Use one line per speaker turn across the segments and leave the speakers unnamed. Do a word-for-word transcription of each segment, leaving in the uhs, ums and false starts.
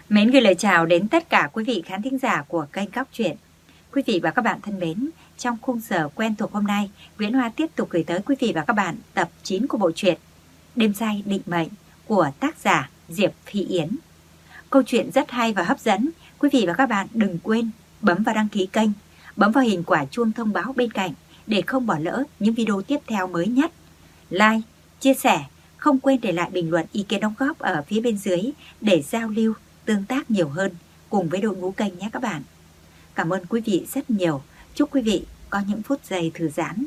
Mến gửi lời chào đến tất cả quý vị khán thính giả của kênh Góc Chuyện. Quý vị và các bạn thân mến, trong khung giờ quen thuộc hôm nay, Nguyễn Hoa tiếp tục gửi tới quý vị và các bạn tập chín của bộ truyện Đêm Say Định Mệnh của tác giả Diệp Thị Yến. Câu chuyện rất hay và hấp dẫn. Quý vị và các bạn đừng quên bấm vào đăng ký kênh, bấm vào hình quả chuông thông báo bên cạnh để không bỏ lỡ những video tiếp theo mới nhất. Like, chia sẻ, không quên để lại bình luận ý kiến đóng góp ở phía bên dưới để giao lưu, tương tác nhiều hơn cùng với đội ngũ kênh nhé các bạn. Cảm ơn quý vị rất nhiều. Chúc quý vị có những phút giây thư giãn.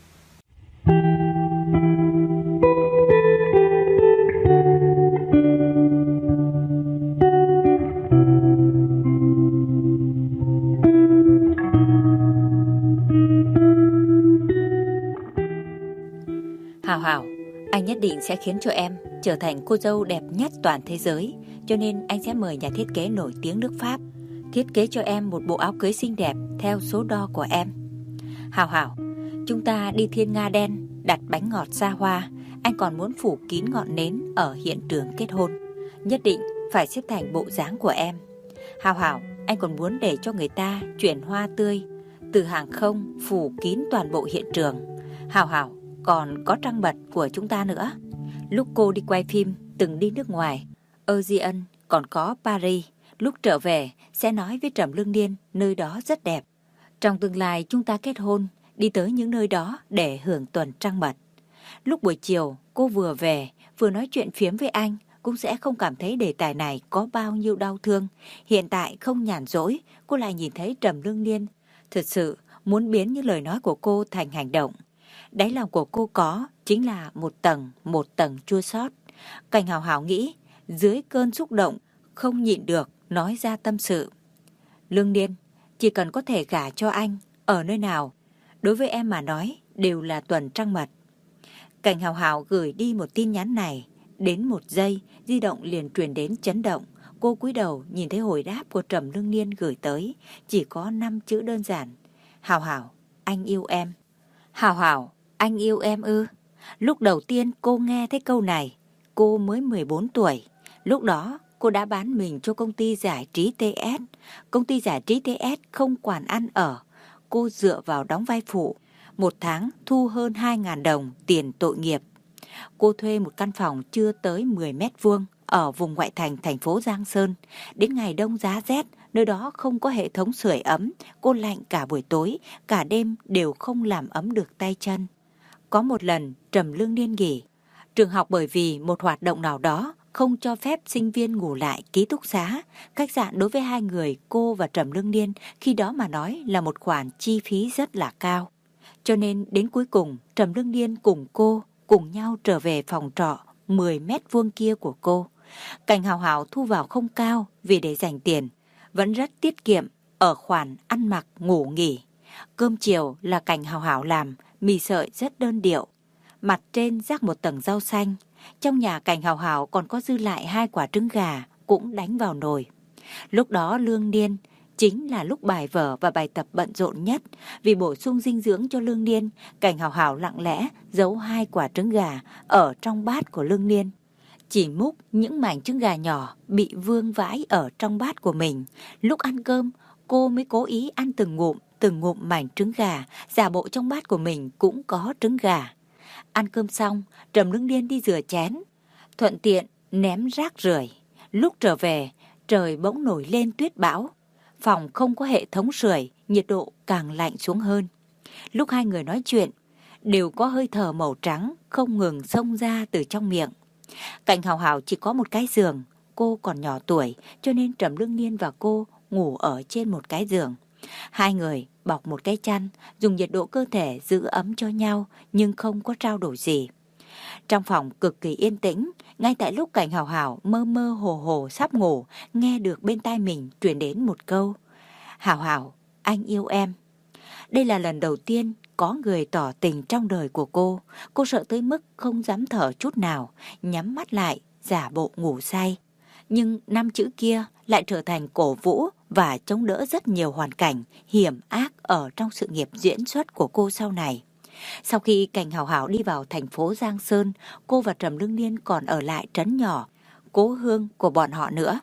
Hảo Hảo, anh nhất định sẽ khiến cho em trở thành cô dâu đẹp nhất toàn thế giới. Cho nên anh sẽ mời nhà thiết kế nổi tiếng nước Pháp thiết kế cho em một bộ áo cưới xinh đẹp theo số đo của em. Hảo Hảo, chúng ta đi Thiên Nga Đen đặt bánh ngọt xa hoa. Anh còn muốn phủ kín ngọn nến ở hiện trường kết hôn, nhất định phải xếp thành bộ dáng của em. Hảo Hảo, anh còn muốn để cho người ta chuyển hoa tươi từ hàng không phủ kín toàn bộ hiện trường. Hảo Hảo, còn có trăng mật của chúng ta nữa. Lúc cô đi quay phim từng đi nước ngoài, Aegean, còn có Paris. Lúc trở về sẽ nói với Trầm Lương Niên nơi đó rất đẹp. Trong tương lai chúng ta kết hôn, đi tới những nơi đó để hưởng tuần trăng mật. Lúc buổi chiều cô vừa về vừa nói chuyện phiếm với anh, cũng sẽ không cảm thấy đề tài này có bao nhiêu đau thương. Hiện tại không nhàn rỗi, cô lại nhìn thấy Trầm Lương Niên thật sự muốn biến những lời nói của cô thành hành động. Đáy lòng của cô có chính là một tầng, một tầng chua xót. Cảnh Hảo Hảo nghĩ, dưới cơn xúc động, không nhịn được, nói ra tâm sự. Lương Niên, chỉ cần có thể gả cho anh, ở nơi nào, đối với em mà nói, đều là tuần trăng mật. Cảnh Hảo Hảo gửi đi một tin nhắn này, đến một giây, di động liền truyền đến chấn động. Cô cúi đầu nhìn thấy hồi đáp của Trầm Lương Niên gửi tới, chỉ có năm chữ đơn giản. Hảo Hảo, anh yêu em. Hảo Hảo, anh yêu em ư? Lúc đầu tiên cô nghe thấy câu này, cô mới mười bốn tuổi. Lúc đó cô đã bán mình cho công ty giải trí tê ét. Công ty giải trí tê ét không quản ăn ở. Cô dựa vào đóng vai phụ. Một tháng thu hơn hai nghìn đồng tiền tội nghiệp. Cô thuê một căn phòng chưa tới mười mét vuông ở vùng ngoại thành thành phố Giang Sơn. Đến ngày đông giá rét, nơi đó không có hệ thống sưởi ấm. Cô lạnh cả buổi tối, cả đêm đều không làm ấm được tay chân. Có một lần Trầm Lương Niên nghỉ trường học bởi vì một hoạt động nào đó không cho phép sinh viên ngủ lại ký túc xá. Khách sạn đối với hai người, cô và Trầm Lương Niên, khi đó mà nói là một khoản chi phí rất là cao. Cho nên đến cuối cùng, Trầm Lương Niên cùng cô cùng nhau trở về phòng trọ mười mét vuông kia của cô. Cảnh Hảo Hảo thu vào không cao vì để dành tiền, vẫn rất tiết kiệm ở khoản ăn mặc ngủ nghỉ. Cơm chiều là Cảnh Hảo Hảo làm, mì sợi rất đơn điệu, mặt trên rắc một tầng rau xanh. Trong nhà Cảnh Hảo Hảo còn có dư lại hai quả trứng gà cũng đánh vào nồi. Lúc đó Lương Niên chính là lúc bài vở và bài tập bận rộn nhất. Vì bổ sung dinh dưỡng cho Lương Niên, Cảnh Hảo Hảo lặng lẽ giấu hai quả trứng gà ở trong bát của Lương Niên. Chỉ múc những mảnh trứng gà nhỏ bị vương vãi ở trong bát của mình. Lúc ăn cơm, cô mới cố ý ăn từng ngụm, từng ngụm mảnh trứng gà, giả bộ trong bát của mình cũng có trứng gà. Ăn cơm xong, Trầm Lương Niên đi rửa chén, thuận tiện ném rác rưởi. Lúc trở về, trời bỗng nổi lên tuyết bão. Phòng không có hệ thống sưởi, nhiệt độ càng lạnh xuống hơn. Lúc hai người nói chuyện, đều có hơi thở màu trắng không ngừng xông ra từ trong miệng. Cảnh Hảo Hảo chỉ có một cái giường, cô còn nhỏ tuổi, cho nên Trầm Lương Niên và cô ngủ ở trên một cái giường. Hai người bọc một cái chăn, dùng nhiệt độ cơ thể giữ ấm cho nhau, nhưng không có trao đổi gì. Trong phòng cực kỳ yên tĩnh, ngay tại lúc Cảnh Hảo Hảo mơ mơ hồ hồ sắp ngủ, nghe được bên tai mình truyền đến một câu: Hảo Hảo, anh yêu em. Đây là lần đầu tiên có người tỏ tình trong đời của cô. Cô sợ tới mức không dám thở chút nào, nhắm mắt lại, giả bộ ngủ say. Nhưng năm chữ kia lại trở thành cổ vũ và chống đỡ rất nhiều hoàn cảnh hiểm ác ở trong sự nghiệp diễn xuất của cô sau này. Sau khi Cảnh Hảo Hảo đi vào thành phố Giang Sơn, cô và Trầm Lương Niên còn ở lại trấn nhỏ, cố hương của bọn họ nữa.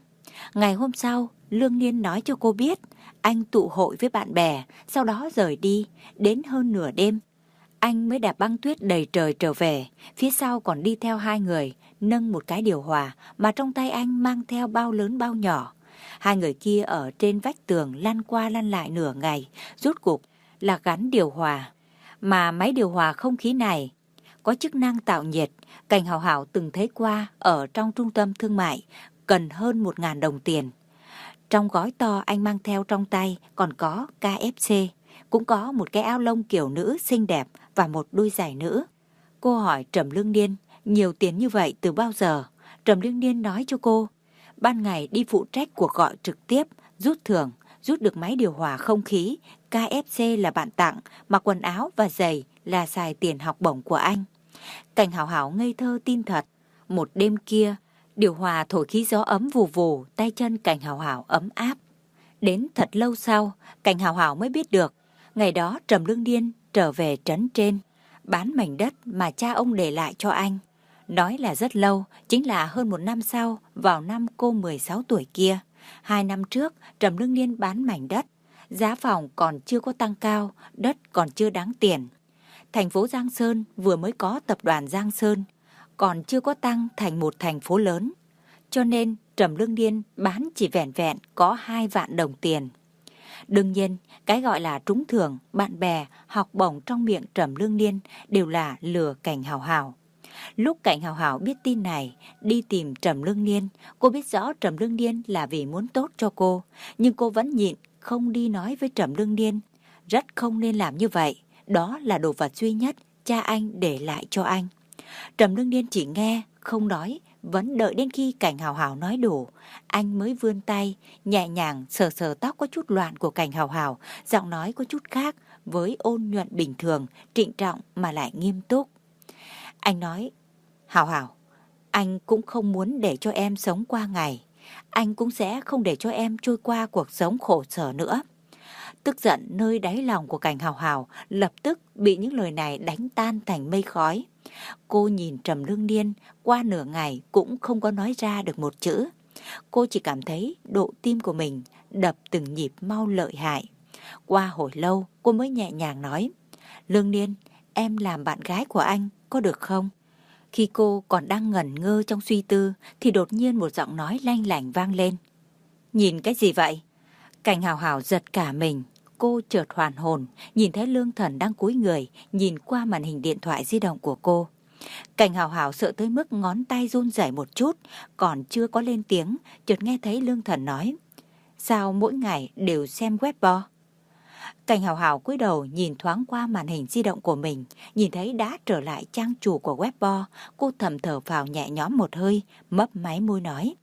Ngày hôm sau, Lương Niên nói cho cô biết anh tụ hội với bạn bè, sau đó rời đi. Đến hơn nửa đêm, anh mới đạp băng tuyết đầy trời trở về. Phía sau còn đi theo hai người, nâng một cái điều hòa mà trong tay anh mang theo bao lớn bao nhỏ. Hai người kia ở trên vách tường lăn qua lăn lại nửa ngày, rốt cuộc là gắn điều hòa. Mà máy điều hòa không khí này có chức năng tạo nhiệt. Cảnh Hảo Hảo từng thấy qua ở trong trung tâm thương mại, cần hơn một nghìn đồng tiền. Trong gói to anh mang theo trong tay còn có ca ép xê, cũng có một cái áo lông kiểu nữ xinh đẹp và một đôi giày nữ. Cô hỏi Trầm Lương Niên nhiều tiền như vậy từ bao giờ. Trầm Lương Niên nói cho cô, ban ngày đi phụ trách cuộc gọi trực tiếp, rút thưởng, rút được máy điều hòa không khí, ca ép xê là bạn tặng, mặc quần áo và giày là xài tiền học bổng của anh. Cảnh Hảo Hảo ngây thơ tin thật. Một đêm kia, điều hòa thổi khí gió ấm vù vù, tay chân Cảnh Hảo Hảo ấm áp. Đến thật lâu sau, Cảnh Hảo Hảo mới biết được, ngày đó Trầm Lương Niên trở về trấn trên, bán mảnh đất mà cha ông để lại cho anh. Nói là rất lâu, chính là hơn một năm sau, vào năm cô mười sáu tuổi kia. Hai năm trước, Trầm Lương Niên bán mảnh đất. Giá phòng còn chưa có tăng cao, đất còn chưa đáng tiền. Thành phố Giang Sơn vừa mới có tập đoàn Giang Sơn, còn chưa có tăng thành một thành phố lớn. Cho nên Trầm Lương Niên bán chỉ vẻn vẹn có hai vạn đồng tiền. Đương nhiên, cái gọi là trúng thưởng, bạn bè, học bổng trong miệng Trầm Lương Niên đều là lừa Cảnh Hảo Hảo. Lúc Cảnh Hảo Hảo biết tin này, đi tìm Trầm Lương Niên, cô biết rõ Trầm Lương Niên là vì muốn tốt cho cô, nhưng cô vẫn nhịn không đi nói với Trầm Lương Niên. Rất không nên làm như vậy, đó là đồ vật duy nhất cha anh để lại cho anh. Trầm Lương Niên chỉ nghe, không nói, vẫn đợi đến khi Cảnh Hảo Hảo nói đủ, anh mới vươn tay, nhẹ nhàng sờ sờ tóc có chút loạn của Cảnh Hảo Hảo, giọng nói có chút khác với ôn nhuận bình thường, trịnh trọng mà lại nghiêm túc. Anh nói, Hảo Hảo, anh cũng không muốn để cho em sống qua ngày, anh cũng sẽ không để cho em trôi qua cuộc sống khổ sở nữa. Tức giận nơi đáy lòng của Cảnh Hảo Hảo lập tức bị những lời này đánh tan thành mây khói. Cô nhìn Trầm Lương Niên qua nửa ngày cũng không có nói ra được một chữ. Cô chỉ cảm thấy độ tim của mình đập từng nhịp mau lợi hại. Qua hồi lâu cô mới nhẹ nhàng nói, Lương Niên, em làm bạn gái của anh có được không? Khi cô còn đang ngẩn ngơ trong suy tư thì đột nhiên một giọng nói lanh lảnh vang lên. Nhìn cái gì vậy? Cảnh Hảo Hảo giật cả mình. Cô chợt hoàn hồn, nhìn thấy Lương Thần đang cúi người, nhìn qua màn hình điện thoại di động của cô. Cảnh Hảo Hảo sợ tới mức ngón tay run rẩy một chút, còn chưa có lên tiếng, chợt nghe thấy Lương Thần nói, sao mỗi ngày đều xem Weibo? Cảnh Hảo Hảo cúi đầu nhìn thoáng qua màn hình di động của mình, nhìn thấy đã trở lại trang chủ của Weibo, cô thầm thở phào nhẹ nhõm một hơi, mấp máy môi nói,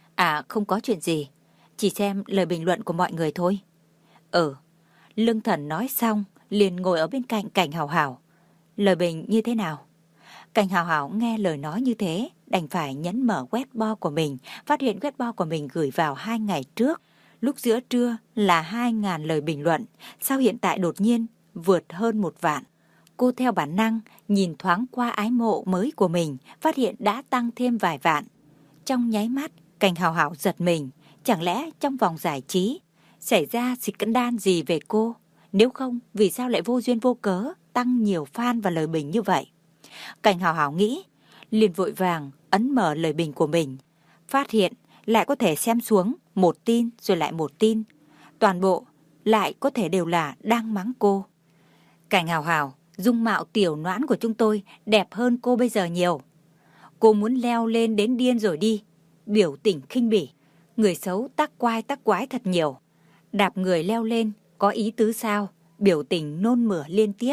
à không có chuyện gì, chỉ xem lời bình luận của mọi người thôi. Ừ. Lương Thần nói xong, liền ngồi ở bên cạnh Cảnh Hảo Hảo. Lời bình như thế nào? Cảnh Hảo Hảo nghe lời nói như thế, đành phải nhấn mở Weibo của mình, phát hiện Weibo của mình gửi vào hai ngày trước. Lúc giữa trưa là hai ngàn lời bình luận, sao hiện tại đột nhiên vượt hơn một vạn. Cô theo bản năng, nhìn thoáng qua ái mộ mới của mình, phát hiện đã tăng thêm vài vạn. Trong nháy mắt, Cảnh Hảo Hảo giật mình, chẳng lẽ trong vòng giải trí xảy ra scandal gì về cô? Nếu không, vì sao lại vô duyên vô cớ tăng nhiều fan và lời bình như vậy? Cảnh Hảo Hảo nghĩ, liền vội vàng ấn mở lời bình của mình, phát hiện lại có thể xem xuống một tin rồi lại một tin, toàn bộ lại có thể đều là đang mắng cô. Cảnh Hảo Hảo, dung mạo tiểu noãn của chúng tôi đẹp hơn cô bây giờ nhiều. Cô muốn leo lên đến điên rồi đi. Biểu tình khinh bỉ, người xấu tắc quai tắc quái thật nhiều. Đạp người leo lên, có ý tứ sao? Biểu tình nôn mửa liên tiếp.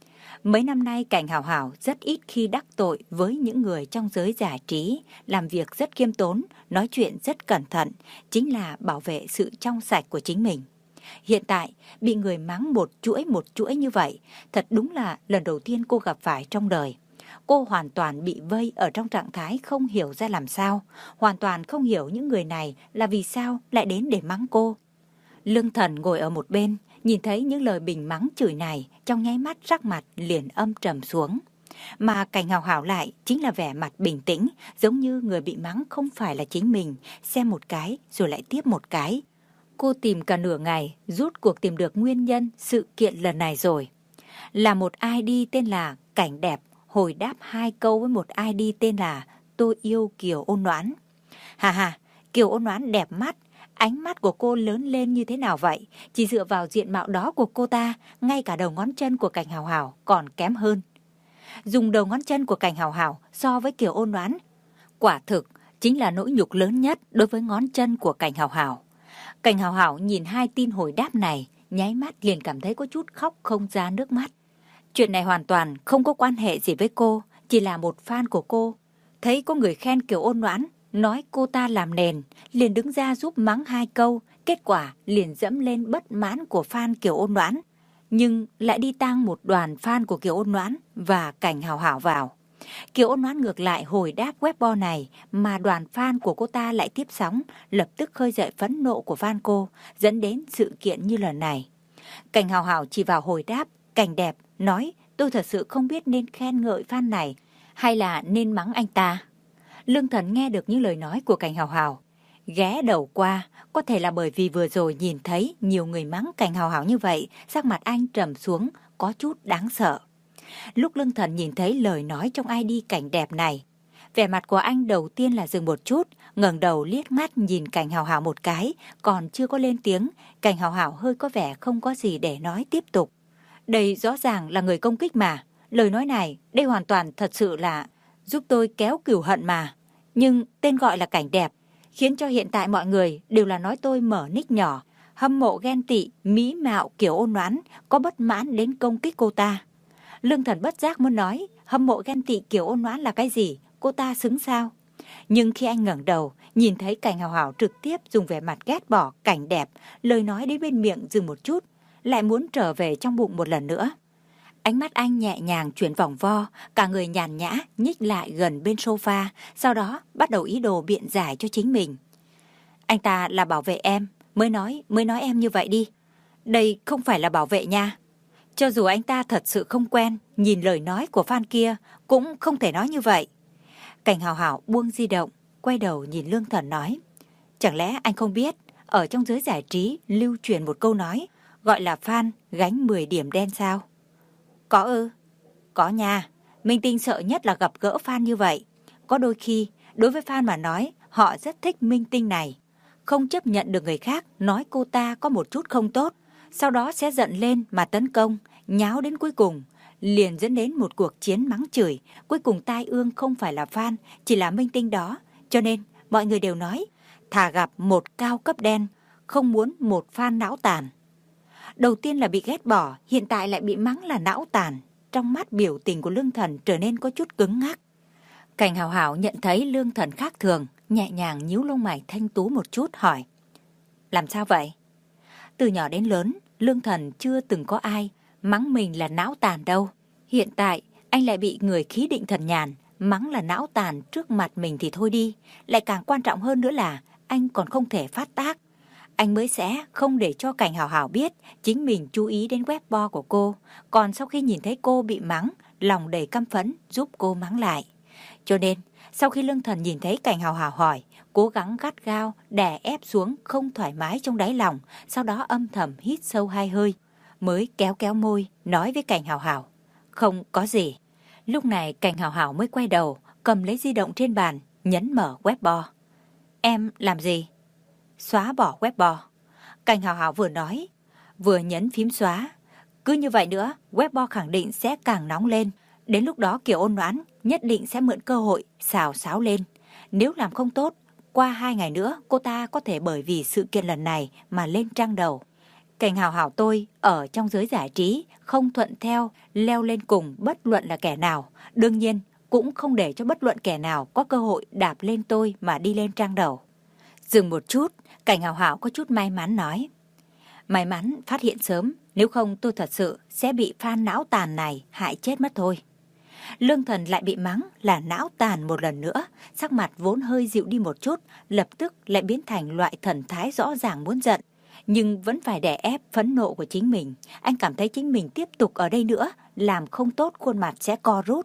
Mấy năm nay Cảnh Hảo Hảo rất ít khi đắc tội với những người trong giới giải trí, làm việc rất khiêm tốn, nói chuyện rất cẩn thận, chính là bảo vệ sự trong sạch của chính mình. Hiện tại, bị người mắng một chuỗi một chuỗi như vậy, thật đúng là lần đầu tiên cô gặp phải trong đời. Cô hoàn toàn bị vây ở trong trạng thái không hiểu ra làm sao, hoàn toàn không hiểu những người này là vì sao lại đến để mắng cô. Lương Thần ngồi ở một bên, nhìn thấy những lời bình mắng chửi này, trong nháy mắt sắc mặt liền âm trầm xuống. Mà Cảnh Hào Hào lại chính là vẻ mặt bình tĩnh, giống như người bị mắng không phải là chính mình, xem một cái rồi lại tiếp một cái. Cô tìm cả nửa ngày, rút cuộc tìm được nguyên nhân sự kiện lần này rồi. Là một i đê tên là Cảnh Đẹp hồi đáp hai câu với một i đê tên là Tôi Yêu Kiều Ôn Noãn. Hà hà, Kiều Ôn Noãn đẹp mắt, ánh mắt của cô lớn lên như thế nào vậy? Chỉ dựa vào diện mạo đó của cô ta, ngay cả đầu ngón chân của Cảnh Hào Hào còn kém hơn. Dùng đầu ngón chân của Cảnh Hào Hào so với Kiều Ôn Noãn, quả thực chính là nỗi nhục lớn nhất đối với ngón chân của Cảnh Hào Hào. Cảnh Hào Hào nhìn hai tin hồi đáp này, nháy mắt liền cảm thấy có chút khóc không ra nước mắt. Chuyện này hoàn toàn không có quan hệ gì với cô, chỉ là một fan của cô. Thấy có người khen Kiều Ôn Noãn, nói cô ta làm nền, liền đứng ra giúp mắng hai câu, kết quả liền dẫm lên bất mãn của fan Kiều Ôn Noãn. Nhưng lại đi tang một đoàn fan của Kiều Ôn Noãn và Cảnh Hào Hào vào. Kiều Ôn Noãn ngược lại hồi đáp webbo này mà đoàn fan của cô ta lại tiếp sóng, lập tức khơi dậy phẫn nộ của fan cô, dẫn đến sự kiện như lần này. Cảnh Hào Hào chỉ vào hồi đáp Cảnh Đẹp, nói tôi thật sự không biết nên khen ngợi fan này hay là nên mắng anh ta. Lương Thần nghe được những lời nói của Cảnh Hào Hào, ghé đầu qua, có thể là bởi vì vừa rồi nhìn thấy nhiều người mắng Cảnh Hào Hào như vậy, sắc mặt anh trầm xuống, có chút đáng sợ. Lúc Lương Thần nhìn thấy lời nói trong i đê Cảnh Đẹp này, vẻ mặt của anh đầu tiên là dừng một chút, ngẩng đầu liếc mắt nhìn Cảnh Hào Hào một cái, còn chưa có lên tiếng, Cảnh Hào Hào hơi có vẻ không có gì để nói tiếp tục. Đây rõ ràng là người công kích mà, lời nói này, đây hoàn toàn thật sự là giúp tôi kéo cừu hận mà. Nhưng tên gọi là Cảnh Đẹp, khiến cho hiện tại mọi người đều là nói tôi mở nick nhỏ, hâm mộ ghen tị, mỹ mạo Kiều Ôn Noãn, có bất mãn đến công kích cô ta. Lương Thần bất giác muốn nói, hâm mộ ghen tị Kiều Ôn Noãn là cái gì, cô ta xứng sao? Nhưng khi anh ngẩng đầu, nhìn thấy Cảnh Hào Hào trực tiếp dùng vẻ mặt ghét bỏ Cảnh Đẹp, lời nói đến bên miệng dừng một chút, lại muốn trở về trong bụng một lần nữa. Ánh mắt anh nhẹ nhàng chuyển vòng vo, cả người nhàn nhã nhích lại gần bên sofa, sau đó bắt đầu ý đồ biện giải cho chính mình. Anh ta là bảo vệ em, mới nói, mới nói em như vậy đi. Đây không phải là bảo vệ nha. Cho dù anh ta thật sự không quen, nhìn lời nói của fan kia, cũng không thể nói như vậy. Cảnh Hào Hào buông di động, quay đầu nhìn Lương Thần nói. Chẳng lẽ anh không biết, ở trong giới giải trí lưu truyền một câu nói, gọi là fan gánh mười điểm đen sao? Có ư? Có nha. Minh tinh sợ nhất là gặp gỡ fan như vậy. Có đôi khi, đối với fan mà nói, họ rất thích minh tinh này. Không chấp nhận được người khác nói cô ta có một chút không tốt, sau đó sẽ giận lên mà tấn công, nháo đến cuối cùng, liền dẫn đến một cuộc chiến mắng chửi. Cuối cùng tai ương không phải là fan, chỉ là minh tinh đó. Cho nên, mọi người đều nói, thà gặp một cao cấp đen, không muốn một fan não tàn. Đầu tiên là bị ghét bỏ, hiện tại lại bị mắng là não tàn. Trong mắt biểu tình của Lương Thần trở nên có chút cứng ngắc. Cảnh Hào Hào nhận thấy Lương Thần khác thường, nhẹ nhàng nhíu lông mày thanh tú một chút hỏi. Làm sao vậy? Từ nhỏ đến lớn, Lương Thần chưa từng có ai mắng mình là não tàn đâu. Hiện tại, anh lại bị người khí định thần nhàn mắng là não tàn trước mặt mình thì thôi đi. Lại càng quan trọng hơn nữa là anh còn không thể phát tác. Anh mới sẽ không để cho Cảnh Hào Hào biết chính mình chú ý đến webbo của cô. Còn sau khi nhìn thấy cô bị mắng, lòng đầy căm phẫn giúp cô mắng lại. Cho nên, sau khi Lương Thần nhìn thấy Cảnh Hào Hào hỏi, cố gắng gắt gao, đè ép xuống không thoải mái trong đáy lòng, sau đó âm thầm hít sâu hai hơi, mới kéo kéo môi, nói với Cảnh Hào Hào. Không có gì. Lúc này Cảnh Hào Hào mới quay đầu, cầm lấy di động trên bàn, nhấn mở webbo. Em làm gì? Xóa bỏ webbo. Cảnh Hào Hào vừa nói, vừa nhấn phím xóa. Cứ như vậy nữa, webbo khẳng định sẽ càng nóng lên. Đến lúc đó Kiều Ôn Noãn nhất định sẽ mượn cơ hội xào xáo lên. Nếu làm không tốt, qua hai ngày nữa cô ta có thể bởi vì sự kiện lần này mà lên trang đầu. Cảnh Hào Hào tôi ở trong giới giải trí không thuận theo leo lên cùng bất luận là kẻ nào. Đương nhiên cũng không để cho bất luận kẻ nào có cơ hội đạp lên tôi mà đi lên trang đầu. Dừng một chút, Cảnh Hào Hào có chút may mắn nói. May mắn phát hiện sớm, nếu không tôi thật sự sẽ bị fan não tàn này hại chết mất thôi. Lương Thần lại bị mắng là não tàn một lần nữa, sắc mặt vốn hơi dịu đi một chút, lập tức lại biến thành loại thần thái rõ ràng muốn giận. Nhưng vẫn phải đè ép phẫn nộ của chính mình. Anh cảm thấy chính mình tiếp tục ở đây nữa, làm không tốt khuôn mặt sẽ co rút.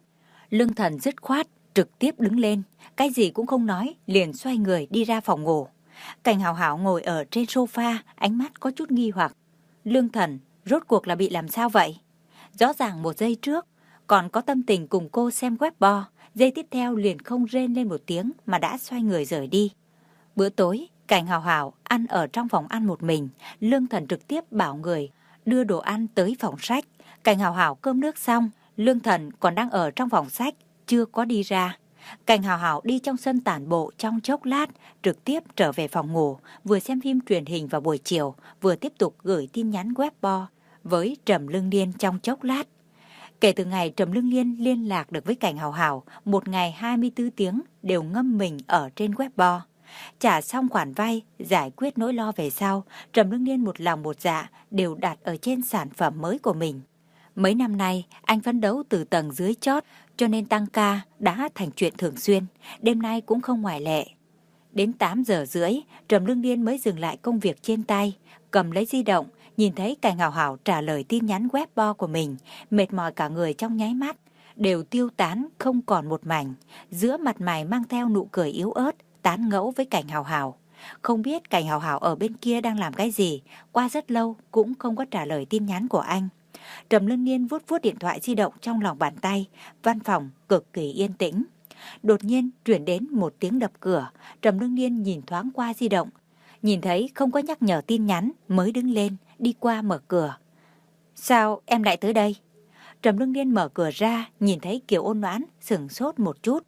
Lương Thần dứt khoát, trực tiếp đứng lên, cái gì cũng không nói, liền xoay người đi ra phòng ngủ. Cảnh Hảo Hảo ngồi ở trên sofa, ánh mắt có chút nghi hoặc. Lương Thần, rốt cuộc là bị làm sao vậy? Rõ ràng một giây trước, còn có tâm tình cùng cô xem web bo, giây tiếp theo liền không rên lên một tiếng mà đã xoay người rời đi. Bữa tối, Cảnh Hảo Hảo ăn ở trong phòng ăn một mình, Lương Thần trực tiếp bảo người đưa đồ ăn tới phòng sách. Cảnh Hảo Hảo cơm nước xong, Lương Thần còn đang ở trong phòng sách, chưa có đi ra. Cảnh Hảo Hảo đi trong sân tản bộ trong chốc lát, trực tiếp trở về phòng ngủ, vừa xem phim truyền hình vào buổi chiều, vừa tiếp tục gửi tin nhắn web bo với Trầm Lương Liên trong chốc lát. Kể từ ngày Trầm Lương Liên liên lạc được với Cảnh Hảo Hảo, một ngày hai mươi tư tiếng đều ngâm mình ở trên web bo. Trả xong khoản vay, giải quyết nỗi lo về sau, Trầm Lương Liên một lòng một dạ đều đặt ở trên sản phẩm mới của mình. Mấy năm nay, anh phấn đấu từ tầng dưới chót, cho nên tăng ca đã thành chuyện thường xuyên, đêm nay cũng không ngoại lệ. Đến tám giờ rưỡi, Trầm Lương Liên mới dừng lại công việc trên tay, cầm lấy di động, nhìn thấy Cảnh Hảo Hảo trả lời tin nhắn web bo của mình, mệt mỏi cả người trong nháy mắt, đều tiêu tán không còn một mảnh, giữa mặt mày mang theo nụ cười yếu ớt, tán ngẫu với Cảnh Hảo Hảo. Không biết Cảnh Hảo Hảo ở bên kia đang làm cái gì, qua rất lâu cũng không có trả lời tin nhắn của anh. Trầm Lương Liên vuốt vuốt điện thoại di động trong lòng bàn tay, văn phòng cực kỳ yên tĩnh. Đột nhiên chuyển đến một tiếng đập cửa, Trầm Lương Liên nhìn thoáng qua di động, nhìn thấy không có nhắc nhở tin nhắn mới đứng lên, đi qua mở cửa. Sao em lại tới đây? Trầm Lương Liên mở cửa ra, nhìn thấy Kiều Ôn Noãn, sửng sốt một chút.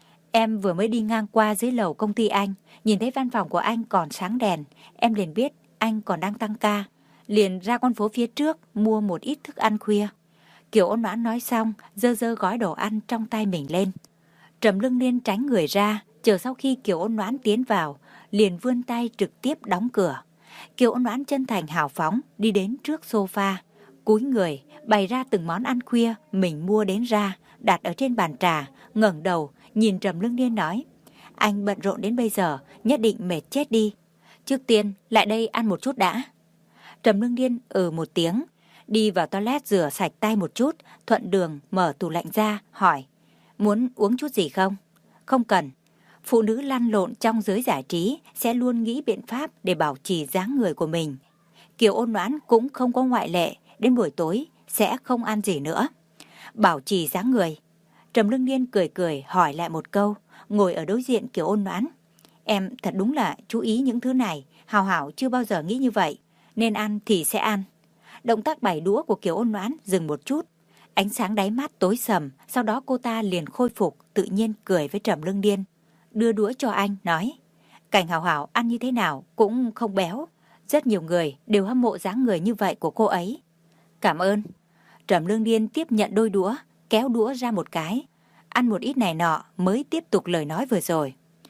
Em vừa mới đi ngang qua dưới lầu công ty anh, nhìn thấy văn phòng của anh còn sáng đèn, em liền biết anh còn đang tăng ca, liền ra con phố phía trước mua một ít thức ăn khuya. Kiều Ôn Noãn nói xong, dơ dơ gói đồ ăn trong tay mình lên. Trầm Lương Liên tránh người ra, chờ sau khi Kiều Ôn Noãn tiến vào, liền vươn tay trực tiếp đóng cửa. Kiều Ôn Noãn chân thành hào phóng đi đến trước sofa, cúi người bày ra từng món ăn khuya mình mua đến ra, đặt ở trên bàn trà, ngẩng đầu nhìn Trầm Lương Liên nói: anh bận rộn đến bây giờ, nhất định mệt chết đi. Trước tiên lại đây ăn một chút đã. Trầm Lương Liên ừ một tiếng, đi vào toilet rửa sạch tay một chút, thuận đường mở tủ lạnh ra, hỏi: muốn uống chút gì không? Không cần. Phụ nữ lăn lộn trong giới giải trí sẽ luôn nghĩ biện pháp để bảo trì dáng người của mình. Kiều Ôn Noãn cũng không có ngoại lệ, đến buổi tối sẽ không ăn gì nữa. Bảo trì dáng người. Trầm Lương Liên cười cười hỏi lại một câu, ngồi ở đối diện Kiều Ôn Noãn. Em thật đúng là chú ý những thứ này, Hảo Hảo chưa bao giờ nghĩ như vậy, nên ăn thì sẽ ăn. Động tác bày đũa của Kiều Ôn Noãn dừng một chút, ánh sáng đáy mắt tối sầm, sau đó cô ta liền khôi phục, tự nhiên cười với Trầm Lương Liên, đưa đũa cho anh, nói: Cảnh Hảo Hảo ăn như thế nào cũng không béo, rất nhiều người đều hâm mộ dáng người như vậy của cô ấy. Cảm ơn. Trầm Lương Liên tiếp nhận đôi đũa, kéo đũa ra một cái, ăn một ít này nọ mới tiếp tục lời nói vừa rồi.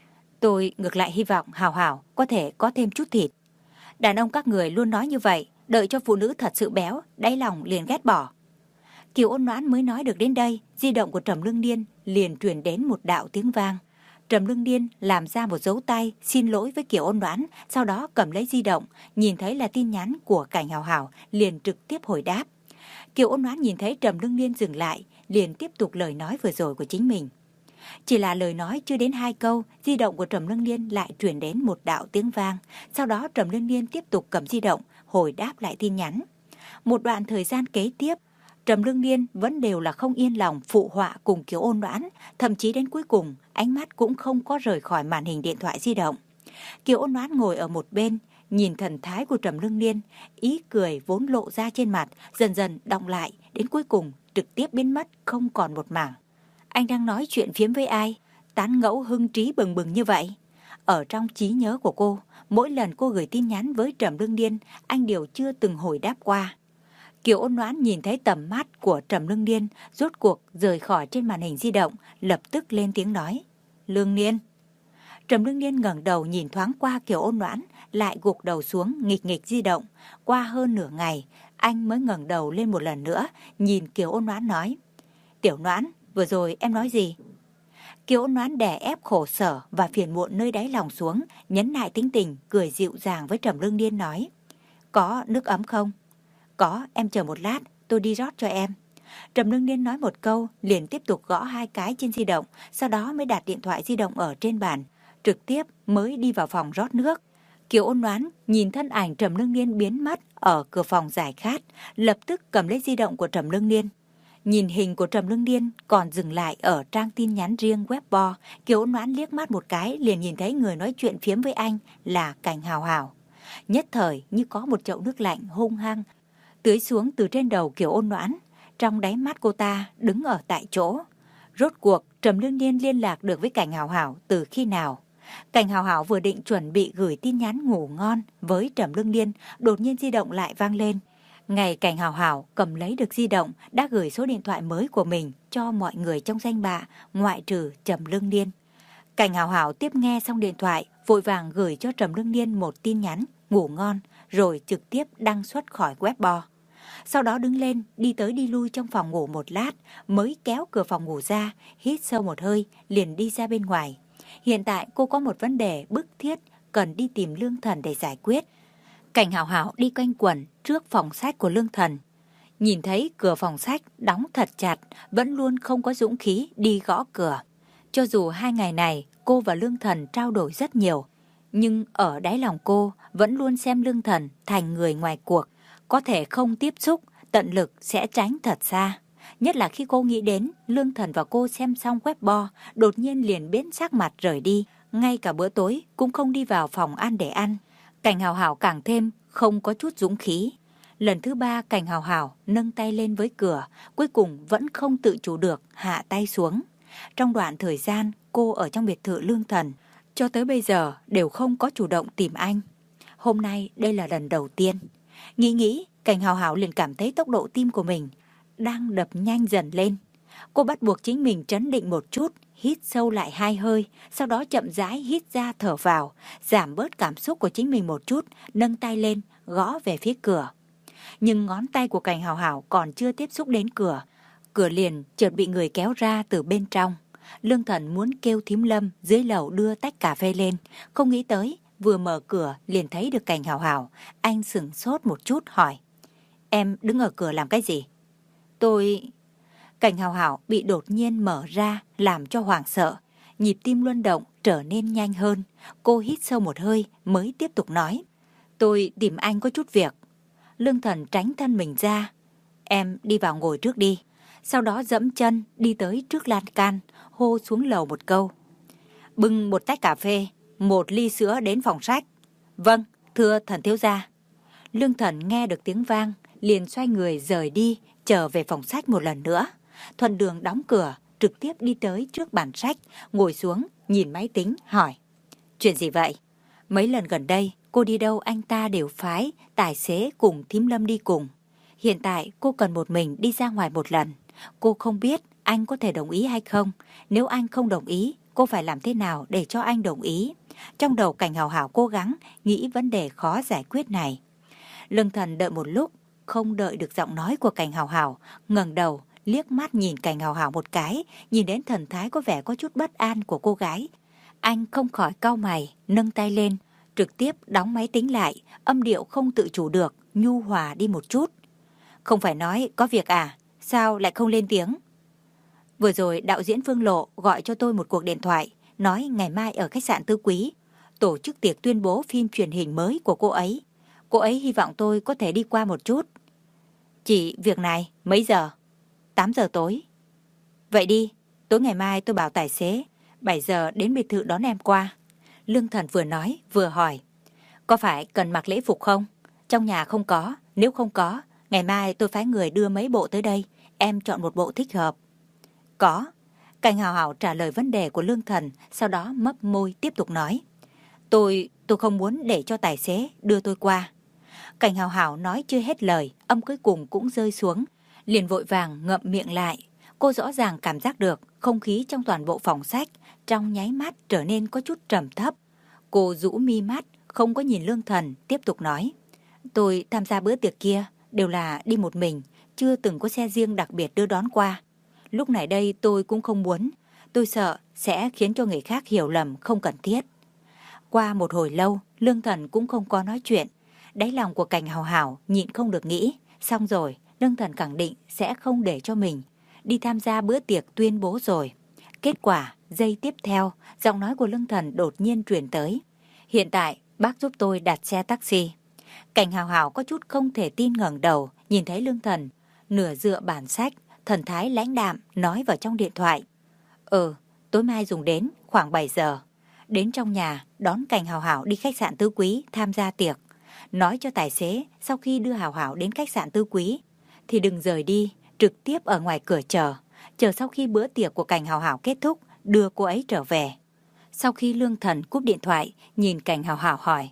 Tôi ngược lại hy vọng Hảo Hảo có thể có thêm chút thịt. Đàn ông các người luôn nói như vậy, đợi cho phụ nữ thật sự béo, đáy lòng liền ghét bỏ. Kiều Ôn Noãn mới nói được đến đây, di động của Trầm Lương Liên liền truyền đến một đạo tiếng vang. Trầm Lương Liên làm ra một dấu tay xin lỗi với Kiều Ôn Noãn, sau đó cầm lấy di động, nhìn thấy là tin nhắn của Cảnh Hảo Hảo, liền trực tiếp hồi đáp. Kiều Ôn Noãn nhìn thấy Trầm Lương Liên dừng lại, liền tiếp tục lời nói vừa rồi của chính mình. Chỉ là lời nói chưa đến hai câu, di động của Trầm Lương Liên lại truyền đến một đạo tiếng vang. Sau đó Trầm Lương Liên tiếp tục cầm di động, hồi đáp lại tin nhắn. Một đoạn thời gian kế tiếp, Trầm Lương Liên vẫn đều là không yên lòng phụ họa cùng Kiều Ôn Noãn, thậm chí đến cuối cùng, ánh mắt cũng không có rời khỏi màn hình điện thoại di động. Kiều Ôn Noãn ngồi ở một bên, nhìn thần thái của Trầm Lương Liên, ý cười vốn lộ ra trên mặt, dần dần đọng lại, đến cuối cùng trực tiếp biến mất không còn một mảng. Anh đang nói chuyện phiếm với ai? Tán ngẫu hưng trí bừng bừng như vậy? Ở trong trí nhớ của cô, mỗi lần cô gửi tin nhắn với Trầm Lương Liên, anh đều chưa từng hồi đáp qua. Kiều Ôn Noãn nhìn thấy tầm mắt của Trầm Lương Liên rốt cuộc rời khỏi trên màn hình di động, lập tức lên tiếng nói: Lương Liên. Trầm Lương Liên ngẩng đầu nhìn thoáng qua Kiều Ôn Noãn, lại gục đầu xuống nghịch nghịch di động. Qua hơn nửa ngày, anh mới ngẩng đầu lên một lần nữa, nhìn Kiều Ôn Noãn nói: Tiểu Noãn, vừa rồi em nói gì? Kiều Ôn Noãn đè ép khổ sở và phiền muộn nơi đáy lòng xuống, nhấn lại tính tình, cười dịu dàng với Trầm Lương Liên nói: Có nước ấm không? Có, em chờ một lát, tôi đi rót cho em. Trầm Lương Niên nói một câu, liền tiếp tục gõ hai cái trên di động, sau đó mới đặt điện thoại di động ở trên bàn, trực tiếp mới đi vào phòng rót nước. Kiều Ôn Noãn nhìn thân ảnh Trầm Lương Niên biến mất ở cửa phòng giải khát, lập tức cầm lấy di động của Trầm Lương Niên. Nhìn hình của Trầm Lương Niên còn dừng lại ở trang tin nhắn riêng Weibo, Kiều Ôn Noãn liếc mắt một cái liền nhìn thấy người nói chuyện phiếm với anh là Cảnh Hào Hào. Nhất thời như có một chậu nước lạnh hung hăng tưới xuống từ trên đầu Kiều Ôn Noãn, trong đáy mắt cô ta đứng ở tại chỗ. Rốt cuộc Trầm Lương Niên liên lạc được với Cảnh Hào Hào từ khi nào? Cảnh Hào Hào vừa định chuẩn bị gửi tin nhắn ngủ ngon với Trầm Lương Niên, đột nhiên di động lại vang lên. Ngày Cảnh Hào Hào cầm lấy được di động đã gửi số điện thoại mới của mình cho mọi người trong danh bạ, ngoại trừ Trầm Lương Niên. Cảnh Hào Hào tiếp nghe xong điện thoại, vội vàng gửi cho Trầm Lương Niên một tin nhắn ngủ ngon, rồi trực tiếp đăng xuất khỏi Weibo. Sau đó đứng lên, đi tới đi lui trong phòng ngủ một lát, mới kéo cửa phòng ngủ ra, hít sâu một hơi, liền đi ra bên ngoài. Hiện tại cô có một vấn đề bức thiết, cần đi tìm Lương Thần để giải quyết. Cảnh Hào Hào đi quanh quẩn trước phòng sách của Lương Thần. Nhìn thấy cửa phòng sách đóng thật chặt, vẫn luôn không có dũng khí đi gõ cửa. Cho dù hai ngày này cô và Lương Thần trao đổi rất nhiều, nhưng ở đáy lòng cô vẫn luôn xem Lương Thần thành người ngoài cuộc, có thể không tiếp xúc, tận lực sẽ tránh thật xa. Nhất là khi cô nghĩ đến Lương Thần và cô xem xong Weibo, đột nhiên liền biến sắc mặt rời đi, ngay cả bữa tối cũng không đi vào phòng ăn để ăn. Cảnh Hào Hào càng thêm không có chút dũng khí. Lần thứ ba Cảnh Hào Hào nâng tay lên với cửa, cuối cùng vẫn không tự chủ được hạ tay xuống. Trong đoạn thời gian cô ở trong biệt thự Lương Thần, cho tới bây giờ đều không có chủ động tìm anh. Hôm nay đây là lần đầu tiên. Nghĩ nghĩ, Cảnh Hào Hào liền cảm thấy tốc độ tim của mình đang đập nhanh dần lên. Cô bắt buộc chính mình trấn định một chút, hít sâu lại hai hơi, sau đó chậm rãi hít ra thở vào, giảm bớt cảm xúc của chính mình một chút, nâng tay lên, gõ về phía cửa. Nhưng ngón tay của Cảnh Hào Hào còn chưa tiếp xúc đến cửa, cửa liền chợt bị người kéo ra từ bên trong. Lương Thần muốn kêu thím Lâm dưới lầu đưa tách cà phê lên, không nghĩ tới vừa mở cửa liền thấy được Cảnh Hào Hào. Anh sửng sốt một chút hỏi: Em đứng ở cửa làm cái gì? Tôi... Cảnh Hào Hào bị đột nhiên mở ra làm cho hoảng sợ, nhịp tim luân động trở nên nhanh hơn. Cô hít sâu một hơi mới tiếp tục nói: Tôi tìm anh có chút việc. Lương Thần tránh thân mình ra: Em đi vào ngồi trước đi. Sau đó dẫm chân đi tới trước lan can, hô xuống lầu một câu: Bưng một tách cà phê, một ly sữa đến phòng sách. Vâng, thưa Thần thiếu gia. Lương Thần nghe được tiếng vang, liền xoay người rời đi, trở về phòng sách một lần nữa. Thuận đường đóng cửa, trực tiếp đi tới trước bàn sách, ngồi xuống, nhìn máy tính, hỏi: Chuyện gì vậy? Mấy lần gần đây, cô đi đâu anh ta đều phái tài xế cùng thím Lâm đi cùng. Hiện tại cô cần một mình đi ra ngoài một lần. Cô không biết anh có thể đồng ý hay không. Nếu anh không đồng ý, cô phải làm thế nào để cho anh đồng ý? Trong đầu Cảnh Hào Hào cố gắng nghĩ vấn đề khó giải quyết này. Lương Thần đợi một lúc, không đợi được giọng nói của Cảnh Hào Hào, ngẩng đầu liếc mắt nhìn Cảnh Hào Hào một cái, nhìn đến thần thái có vẻ có chút bất an của cô gái. Anh không khỏi cau mày, nâng tay lên, trực tiếp đóng máy tính lại, âm điệu không tự chủ được, nhu hòa đi một chút. Không phải nói có việc à, sao lại không lên tiếng? Vừa rồi đạo diễn Phương Lộ gọi cho tôi một cuộc điện thoại, nói ngày mai ở khách sạn Tư Quý tổ chức tiệc tuyên bố phim truyền hình mới của cô ấy. Cô ấy hy vọng tôi có thể đi qua một chút. Chỉ việc này, mấy giờ? tám giờ tối. Vậy đi, tối ngày mai tôi bảo tài xế bảy giờ đến biệt thự đón em qua. Lương Thần vừa nói vừa hỏi: Có phải cần mặc lễ phục không? Trong nhà không có, nếu không có, ngày mai tôi phái người đưa mấy bộ tới đây, em chọn một bộ thích hợp. Có. Cảnh Hào Hào trả lời vấn đề của Lương Thần, sau đó mấp môi tiếp tục nói: Tôi, tôi không muốn để cho tài xế đưa tôi qua. Cảnh Hào Hào nói chưa hết lời, âm cuối cùng cũng rơi xuống, liền vội vàng ngậm miệng lại. Cô rõ ràng cảm giác được không khí trong toàn bộ phòng sách trong nháy mắt trở nên có chút trầm thấp. Cô rũ mi mắt, không có nhìn Lương Thần, tiếp tục nói: Tôi tham gia bữa tiệc kia đều là đi một mình, chưa từng có xe riêng đặc biệt đưa đón qua. Lúc này đây tôi cũng không muốn, tôi sợ sẽ khiến cho người khác hiểu lầm không cần thiết. Qua một hồi lâu, Lương Thần cũng không có nói chuyện. Đáy lòng của Cảnh Hào Hào nhịn không được nghĩ, xong rồi, Lương Thần khẳng định sẽ không để cho mình đi tham gia bữa tiệc tuyên bố rồi. Kết quả, giây tiếp theo, giọng nói của Lương Thần đột nhiên truyền tới. Hiện tại, bác giúp tôi đặt xe taxi. Cảnh Hào Hào có chút không thể tin ngẩng đầu, nhìn thấy Lương Thần, nửa dựa bản sách, thần thái lãnh đạm, nói vào trong điện thoại. Ừ, tối mai dùng đến, khoảng bảy giờ. Đến trong nhà, đón Cảnh Hào Hào đi khách sạn Tứ Quý tham gia tiệc. Nói cho tài xế, sau khi đưa Hào Hào đến khách sạn Tứ Quý, thì đừng rời đi, trực tiếp ở ngoài cửa chờ. Chờ sau khi bữa tiệc của Cảnh Hào Hào kết thúc, đưa cô ấy trở về. Sau khi Lương Thần cúp điện thoại, nhìn Cảnh Hào Hào hỏi.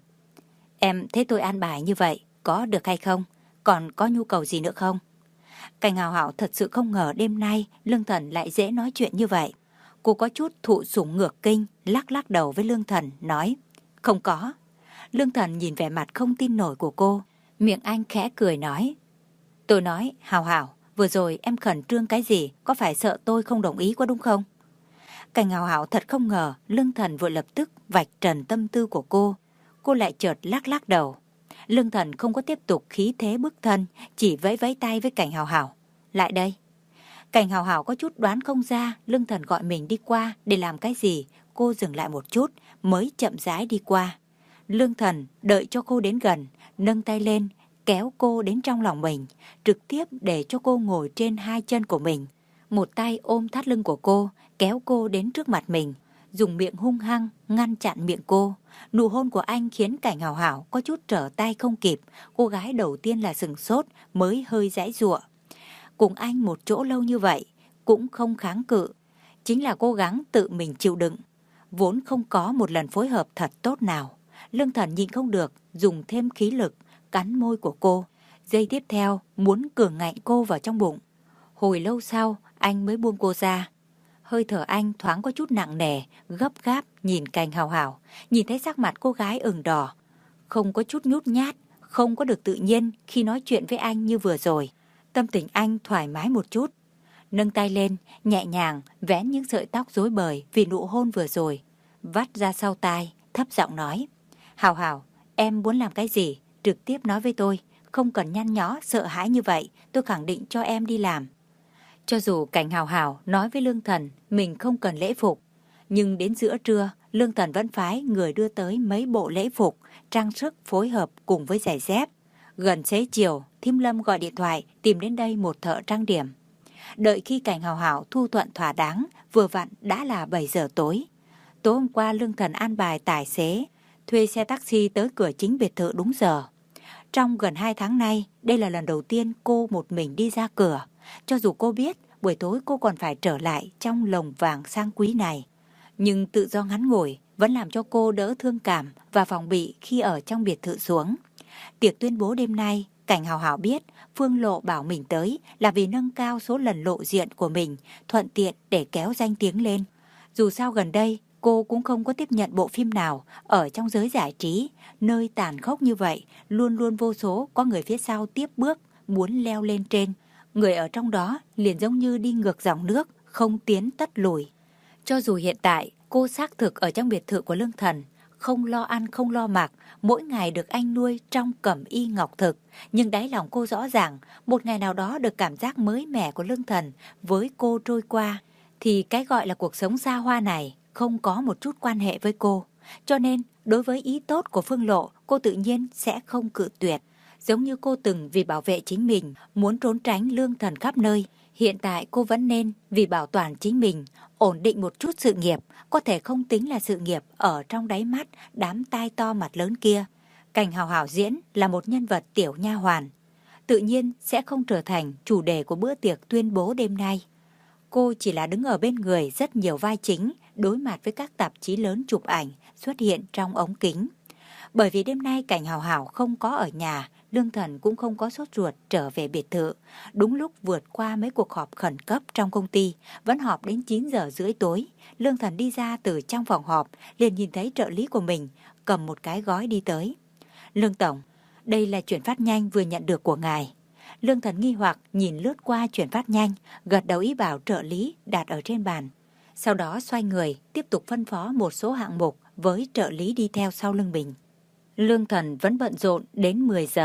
Em thấy tôi an bài như vậy, có được hay không? Còn có nhu cầu gì nữa không? Cảnh Hào Hào thật sự không ngờ đêm nay Lương Thần lại dễ nói chuyện như vậy. Cô có chút thụ sủng ngược kinh, lắc lắc đầu với Lương Thần, nói. Không có. Lương Thần nhìn vẻ mặt không tin nổi của cô, miệng anh khẽ cười nói. Tôi nói, Hào Hào, vừa rồi em khẩn trương cái gì, có phải sợ tôi không đồng ý quá đúng không? Cảnh Hào Hào thật không ngờ Lương Thần vội lập tức vạch trần tâm tư của cô. Cô lại chợt lắc lắc đầu. Lương Thần không có tiếp tục khí thế bước thân, chỉ vẫy vẫy tay với Cảnh Hào Hào. Lại đây. Cảnh Hào Hào có chút đoán không ra Lương Thần gọi mình đi qua để làm cái gì. Cô dừng lại một chút mới chậm rãi đi qua. Lương Thần đợi cho cô đến gần, nâng tay lên, kéo cô đến trong lòng mình, trực tiếp để cho cô ngồi trên hai chân của mình. Một tay ôm thắt lưng của cô, kéo cô đến trước mặt mình, dùng miệng hung hăng ngăn chặn miệng cô. Nụ hôn của anh khiến Cảnh Hào Hào có chút trở tay không kịp. Cô gái đầu tiên là sừng sốt, mới hơi giãy giụa. Cùng anh một chỗ lâu như vậy, cũng không kháng cự, chính là cố gắng tự mình chịu đựng. Vốn không có một lần phối hợp thật tốt nào. Lương Thần nhìn không được, dùng thêm khí lực, cắn môi của cô. Giây tiếp theo, muốn cường ngạnh cô vào trong bụng. Hồi lâu sau, anh mới buông cô ra. Hơi thở anh thoáng có chút nặng nề, gấp gáp nhìn Cảnh Hào Hào, nhìn thấy sắc mặt cô gái ửng đỏ. Không có chút nhút nhát, không có được tự nhiên khi nói chuyện với anh như vừa rồi. Tâm tình anh thoải mái một chút. Nâng tay lên, nhẹ nhàng vén những sợi tóc rối bời vì nụ hôn vừa rồi. Vắt ra sau tai, thấp giọng nói. Hào Hào, em muốn làm cái gì? Trực tiếp nói với tôi, không cần nhăn nhó, sợ hãi như vậy, tôi khẳng định cho em đi làm. Cho dù Cảnh Hào Hào nói với Lương Thần mình không cần lễ phục, nhưng đến giữa trưa, Lương Thần vẫn phái người đưa tới mấy bộ lễ phục, trang sức phối hợp cùng với giày dép. Gần xế chiều, Thím Lâm gọi điện thoại tìm đến đây một thợ trang điểm. Đợi khi Cảnh Hào Hào thu thuận thỏa đáng, vừa vặn đã là bảy giờ tối. Tối hôm qua Lương Thần an bài tài xế thuê xe taxi tới cửa chính biệt thự đúng giờ. Trong gần hai tháng nay, đây là lần đầu tiên cô một mình đi ra cửa. Cho dù cô biết buổi tối cô còn phải trở lại trong lồng vàng sang quý này, nhưng tự do ngắn ngủi vẫn làm cho cô đỡ thương cảm và phòng bị khi ở trong biệt thự xuống. Tiệc tuyên bố đêm nay, Cảnh Hào Hào biết Phương Lộ bảo mình tới là vì nâng cao số lần lộ diện của mình, thuận tiện để kéo danh tiếng lên. Dù sao gần đây, cô cũng không có tiếp nhận bộ phim nào ở trong giới giải trí, nơi tàn khốc như vậy, luôn luôn vô số có người phía sau tiếp bước, muốn leo lên trên. Người ở trong đó liền giống như đi ngược dòng nước, không tiến tất lùi. Cho dù hiện tại, cô xác thực ở trong biệt thự của Lương Thần, không lo ăn không lo mặc, mỗi ngày được anh nuôi trong cẩm y ngọc thực, nhưng đáy lòng cô rõ ràng, một ngày nào đó được cảm giác mới mẻ của Lương Thần với cô trôi qua, thì cái gọi là cuộc sống xa hoa này không có một chút quan hệ với cô. Cho nên, đối với ý tốt của Phương Lộ, cô tự nhiên sẽ không cự tuyệt. Giống như cô từng vì bảo vệ chính mình, muốn trốn tránh Lương Thần khắp nơi. Hiện tại cô vẫn nên vì bảo toàn chính mình, ổn định một chút sự nghiệp, có thể không tính là sự nghiệp ở trong đáy mắt đám tai to mặt lớn kia. Cảnh Hào Hào diễn là một nhân vật tiểu nha hoàn, tự nhiên sẽ không trở thành chủ đề của bữa tiệc tuyên bố đêm nay. Cô chỉ là đứng ở bên người rất nhiều vai chính, đối mặt với các tạp chí lớn chụp ảnh xuất hiện trong ống kính. Bởi vì đêm nay Cảnh Hào Hào không có ở nhà, Lương Thần cũng không có sốt ruột trở về biệt thự. Đúng lúc vượt qua mấy cuộc họp khẩn cấp trong công ty, vẫn họp đến chín giờ rưỡi tối. Lương Thần đi ra từ trong phòng họp, liền nhìn thấy trợ lý của mình cầm một cái gói đi tới. Lương Tổng, đây là chuyển phát nhanh vừa nhận được của ngài. Lương Thần nghi hoặc nhìn lướt qua chuyển phát nhanh, gật đầu ý bảo trợ lý đặt ở trên bàn. Sau đó xoay người, tiếp tục phân phó một số hạng mục với trợ lý đi theo sau lưng mình. Lương Thần vẫn bận rộn đến mười giờ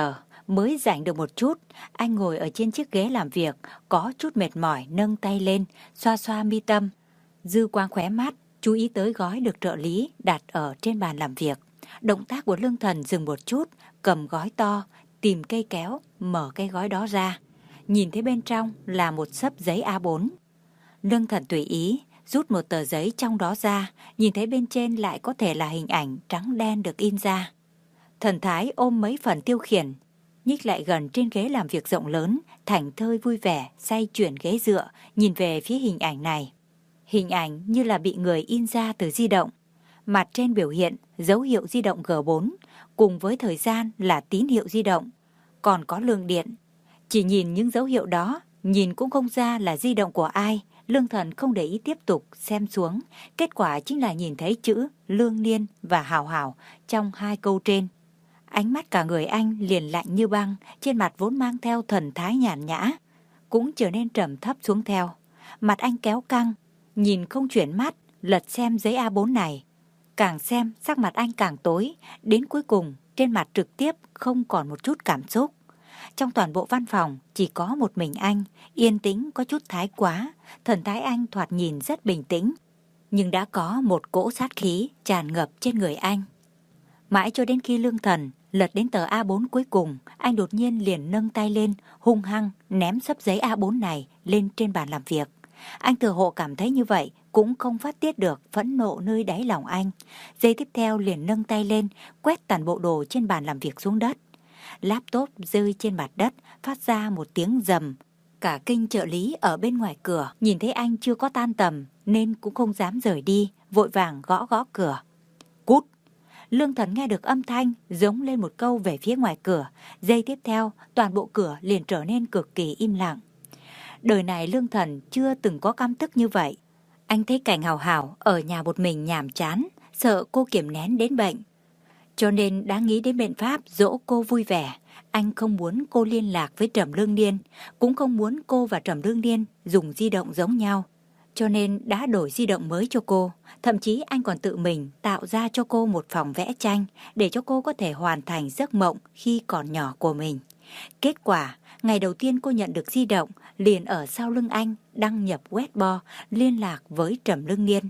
Mới rảnh được một chút, anh ngồi ở trên chiếc ghế làm việc, có chút mệt mỏi nâng tay lên, xoa xoa mi tâm. Dư quang khóe mắt, chú ý tới gói được trợ lý đặt ở trên bàn làm việc. Động tác của Lương Thần dừng một chút, cầm gói to, tìm cây kéo, mở cái gói đó ra. Nhìn thấy bên trong là một xấp giấy A bốn. Lương Thần tùy ý, rút một tờ giấy trong đó ra, nhìn thấy bên trên lại có thể là hình ảnh trắng đen được in ra. Thần thái ôm mấy phần tiêu khiển, nhích lại gần trên ghế làm việc rộng lớn, thảnh thơi vui vẻ, xoay chuyển ghế dựa, nhìn về phía hình ảnh này. Hình ảnh như là bị người in ra từ di động. Mặt trên biểu hiện dấu hiệu di động G bốn, cùng với thời gian là tín hiệu di động, còn có lượng điện. Chỉ nhìn những dấu hiệu đó, nhìn cũng không ra là di động của ai. Lương Thần không để ý tiếp tục xem xuống, kết quả chính là nhìn thấy chữ Lương Niên và Hảo Hảo trong hai câu trên. Ánh mắt cả người anh liền lạnh như băng, trên mặt vốn mang theo thần thái nhàn nhã, cũng trở nên trầm thấp xuống theo. Mặt anh kéo căng, nhìn không chuyển mắt, lật xem giấy A bốn này. Càng xem, sắc mặt anh càng tối, đến cuối cùng, trên mặt trực tiếp không còn một chút cảm xúc. Trong toàn bộ văn phòng, chỉ có một mình anh, yên tĩnh có chút thái quá, thần thái anh thoạt nhìn rất bình tĩnh, nhưng đã có một cỗ sát khí tràn ngập trên người anh. Mãi cho đến khi Lương Thần lật đến tờ A bốn cuối cùng, anh đột nhiên liền nâng tay lên, hung hăng ném xấp giấy A bốn này lên trên bàn làm việc. Anh tự hộ cảm thấy như vậy cũng không phát tiết được phẫn nộ nơi đáy lòng anh. Giây tiếp theo liền nâng tay lên, quét toàn bộ đồ trên bàn làm việc xuống đất. Laptop rơi trên mặt đất, phát ra một tiếng rầm. Cả kinh trợ lý ở bên ngoài cửa nhìn thấy anh chưa có tan tầm nên cũng không dám rời đi, vội vàng gõ gõ cửa. Cút! Lương Thần nghe được âm thanh giống lên một câu về phía ngoài cửa. Giây tiếp theo, toàn bộ cửa liền trở nên cực kỳ im lặng. Đời này Lương Thần chưa từng có căm tức như vậy. Anh thấy cảnh Hảo Hảo ở nhà một mình nhàm chán, sợ cô kiềm nén đến bệnh. Cho nên đã nghĩ đến biện pháp dỗ cô vui vẻ. Anh không muốn cô liên lạc với Trầm Lương Niên, cũng không muốn cô và Trầm Lương Niên dùng di động giống nhau. Cho nên đã đổi di động mới cho cô. Thậm chí anh còn tự mình tạo ra cho cô một phòng vẽ tranh để cho cô có thể hoàn thành giấc mộng khi còn nhỏ của mình. Kết quả, ngày đầu tiên cô nhận được di động, liền ở sau lưng anh đăng nhập Weibo liên lạc với Trầm Lương Niên.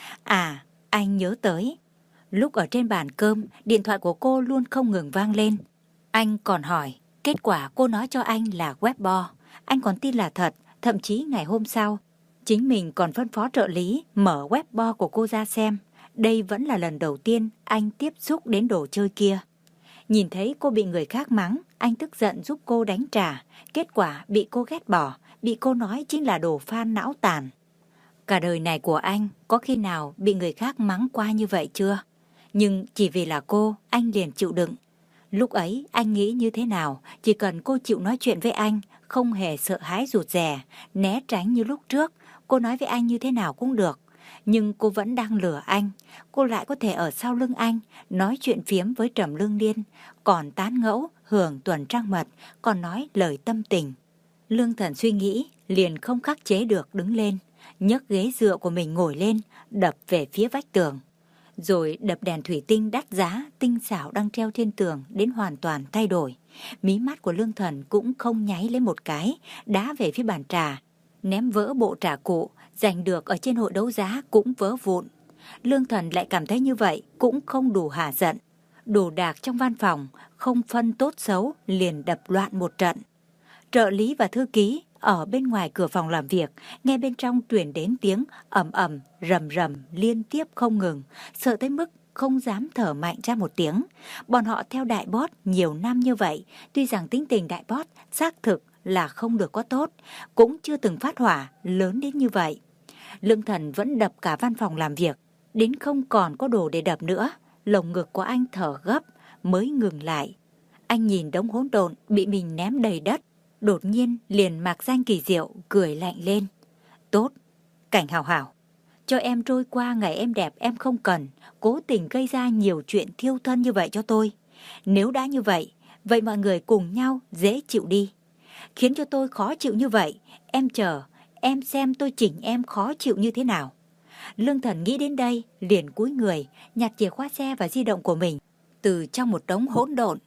À, anh nhớ tới. Lúc ở trên bàn cơm, điện thoại của cô luôn không ngừng vang lên. Anh còn hỏi, kết quả cô nói cho anh là Weibo. Anh còn tin là thật, thậm chí ngày hôm sau, chính mình còn phân phó trợ lý mở Weibo của cô ra xem. Đây vẫn là lần đầu tiên anh tiếp xúc đến đồ chơi kia. Nhìn thấy cô bị người khác mắng, anh tức giận giúp cô đánh trả. Kết quả bị cô ghét bỏ, bị cô nói chính là đồ fan não tàn. Cả đời này của anh có khi nào bị người khác mắng qua như vậy chưa? Nhưng chỉ vì là cô, anh liền chịu đựng. Lúc ấy anh nghĩ như thế nào, chỉ cần cô chịu nói chuyện với anh, không hề sợ hãi rụt rè, né tránh như lúc trước, cô nói với anh như thế nào cũng được. Nhưng cô vẫn đang lừa anh, cô lại có thể ở sau lưng anh, nói chuyện phiếm với Trầm Lương Niên, còn tán ngẫu, hưởng tuần trăng mật, còn nói lời tâm tình. Lương Thần suy nghĩ, liền không khắc chế được đứng lên, nhấc ghế dựa của mình ngồi lên, đập về phía vách tường. Rồi đập đèn thủy tinh đắt giá, tinh xảo đang treo trên tường đến hoàn toàn thay đổi. Mí mắt của Lương Thần cũng không nháy lên một cái, đá về phía bàn trà, ném vỡ bộ trà cụ, giành được ở trên hội đấu giá cũng vỡ vụn. Lương Thần lại cảm thấy như vậy cũng không đủ hả giận. Đồ đạc trong văn phòng, không phân tốt xấu, liền đập loạn một trận. Trợ lý và thư ký ở bên ngoài cửa phòng làm việc, nghe bên trong truyền đến tiếng ầm ầm, rầm rầm liên tiếp không ngừng, sợ tới mức không dám thở mạnh ra một tiếng. Bọn họ theo đại boss nhiều năm như vậy, tuy rằng tính tình đại boss xác thực là không được có tốt, cũng chưa từng phát hỏa lớn đến như vậy. Lương Thần vẫn đập cả văn phòng làm việc, đến không còn có đồ để đập nữa. Lồng ngực của anh thở gấp mới ngừng lại. Anh nhìn đống hỗn độn bị mình ném đầy đất, đột nhiên liền mạc danh kỳ diệu cười lạnh lên. Tốt, Cảnh Hảo Hảo, cho em trôi qua ngày em đẹp em không cần, cố tình gây ra nhiều chuyện thiêu thân như vậy cho tôi. Nếu đã như vậy, vậy mọi người cùng nhau dễ chịu đi. Khiến cho tôi khó chịu như vậy, em chờ, em xem tôi chỉnh em khó chịu như thế nào. Lương Thần nghĩ đến đây, liền cúi người, nhặt chìa khóa xe và di động của mình từ trong một đống hỗn độn.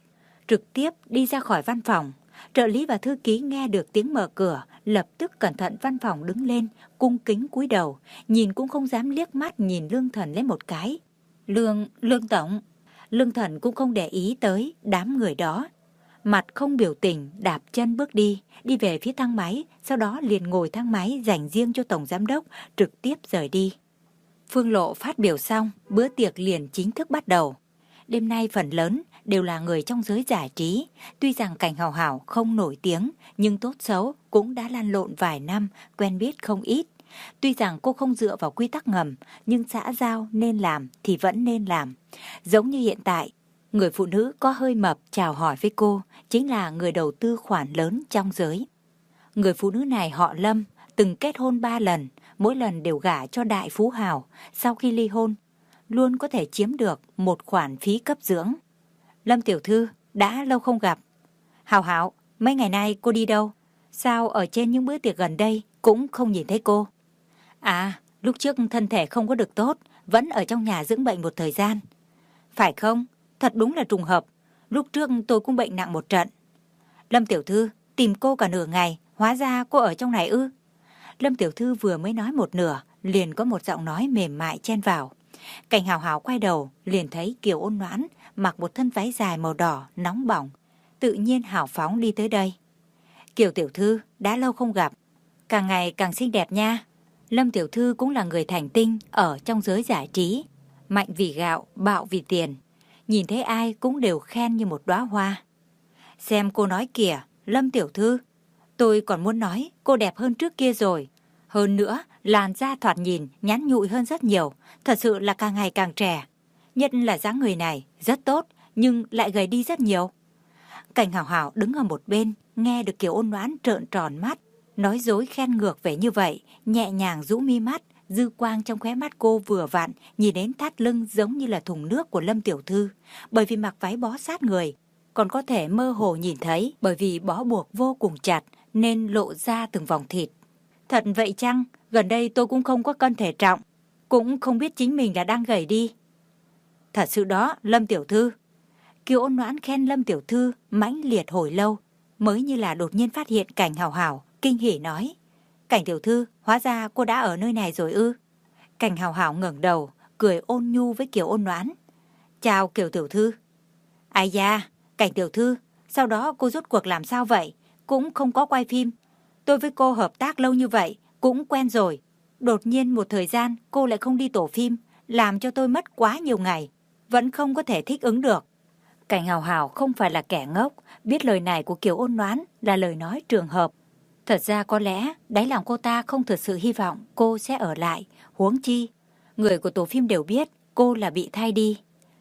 trực tiếp đi ra khỏi văn phòng. Trợ lý và thư ký nghe được tiếng mở cửa, lập tức cẩn thận văn phòng đứng lên, cung kính cúi đầu, nhìn cũng không dám liếc mắt nhìn Lương Thần lên một cái. Lương, Lương Tổng. Lương Thần cũng không để ý tới đám người đó. Mặt không biểu tình, đạp chân bước đi, đi về phía thang máy, sau đó liền ngồi thang máy dành riêng cho Tổng Giám đốc, trực tiếp rời đi. Phương Lộ phát biểu xong, bữa tiệc liền chính thức bắt đầu. Đêm nay phần lớn đều là người trong giới giải trí. Tuy rằng Cảnh Hào Hào không nổi tiếng, nhưng tốt xấu cũng đã lăn lộn vài năm, quen biết không ít. Tuy rằng cô không dựa vào quy tắc ngầm, nhưng xã giao nên làm thì vẫn nên làm. Giống như hiện tại, người phụ nữ có hơi mập chào hỏi với cô chính là người đầu tư khoản lớn trong giới. Người phụ nữ này họ Lâm, từng kết hôn ba lần, mỗi lần đều gả cho đại phú hào. Sau khi ly hôn, luôn có thể chiếm được một khoản phí cấp dưỡng. Lâm tiểu thư, đã lâu không gặp. Hào Hào, mấy ngày nay cô đi đâu? Sao ở trên những bữa tiệc gần đây cũng không nhìn thấy cô? À, lúc trước thân thể không có được tốt, vẫn ở trong nhà dưỡng bệnh một thời gian. Phải không? Thật đúng là trùng hợp. Lúc trước tôi cũng bệnh nặng một trận. Lâm tiểu thư, tìm cô cả nửa ngày, hóa ra cô ở trong này ư? Lâm tiểu thư vừa mới nói một nửa, liền có một giọng nói mềm mại chen vào. Cảnh Hào Hào quay đầu, liền thấy Kiều Ôn Noãn mặc một thân váy dài màu đỏ, nóng bỏng, tự nhiên hào phóng đi tới đây. Kiều tiểu thư, đã lâu không gặp, càng ngày càng xinh đẹp nha. Lâm tiểu thư cũng là người thành tinh ở trong giới giải trí, mạnh vì gạo, bạo vì tiền. Nhìn thấy ai cũng đều khen như một đóa hoa. Xem cô nói kìa, Lâm tiểu thư, tôi còn muốn nói cô đẹp hơn trước kia rồi. Hơn nữa, làn da thoạt nhìn nhắn nhụi hơn rất nhiều, thật sự là càng ngày càng trẻ. Nhất là dáng người này rất tốt, nhưng lại gầy đi rất nhiều. Cảnh Hào Hào đứng ở một bên, nghe được Kiều Ôn Noãn trợn tròn mắt, nói dối khen ngược về như vậy, nhẹ nhàng rũ mi mắt, dư quang trong khóe mắt cô vừa vặn nhìn đến thắt lưng giống như là thùng nước của Lâm tiểu thư, bởi vì mặc váy bó sát người, còn có thể mơ hồ nhìn thấy, bởi vì bó buộc vô cùng chặt nên lộ ra từng vòng thịt. Thật vậy chăng? Gần đây tôi cũng không có cân thể trọng, cũng không biết chính mình là đang gầy đi. Thật sự đó, Lâm tiểu thư. Kiều Ôn Noãn khen Lâm tiểu thư mãnh liệt hồi lâu, mới như là đột nhiên phát hiện Cảnh Hào Hào, kinh hỉ nói: Cảnh tiểu thư, hóa ra cô đã ở nơi này rồi ư? Cảnh Hào Hào ngẩng đầu, cười ôn nhu với Kiều Ôn Noãn. Chào Kiều tiểu thư. Ai da, Cảnh tiểu thư, sau đó cô rốt cuộc làm sao vậy? Cũng không có quay phim. Tôi với cô hợp tác lâu như vậy, cũng quen rồi. Đột nhiên một thời gian cô lại không đi tổ phim, làm cho tôi mất quá nhiều ngày, vẫn không có thể thích ứng được. Cảnh Hào Hào không phải là kẻ ngốc, biết lời này của Kiều Ôn Noãn là lời nói trường hợp. Thật ra có lẽ đáy lòng cô ta không thực sự hy vọng cô sẽ ở lại, huống chi người của tổ phim đều biết cô là bị thay đi.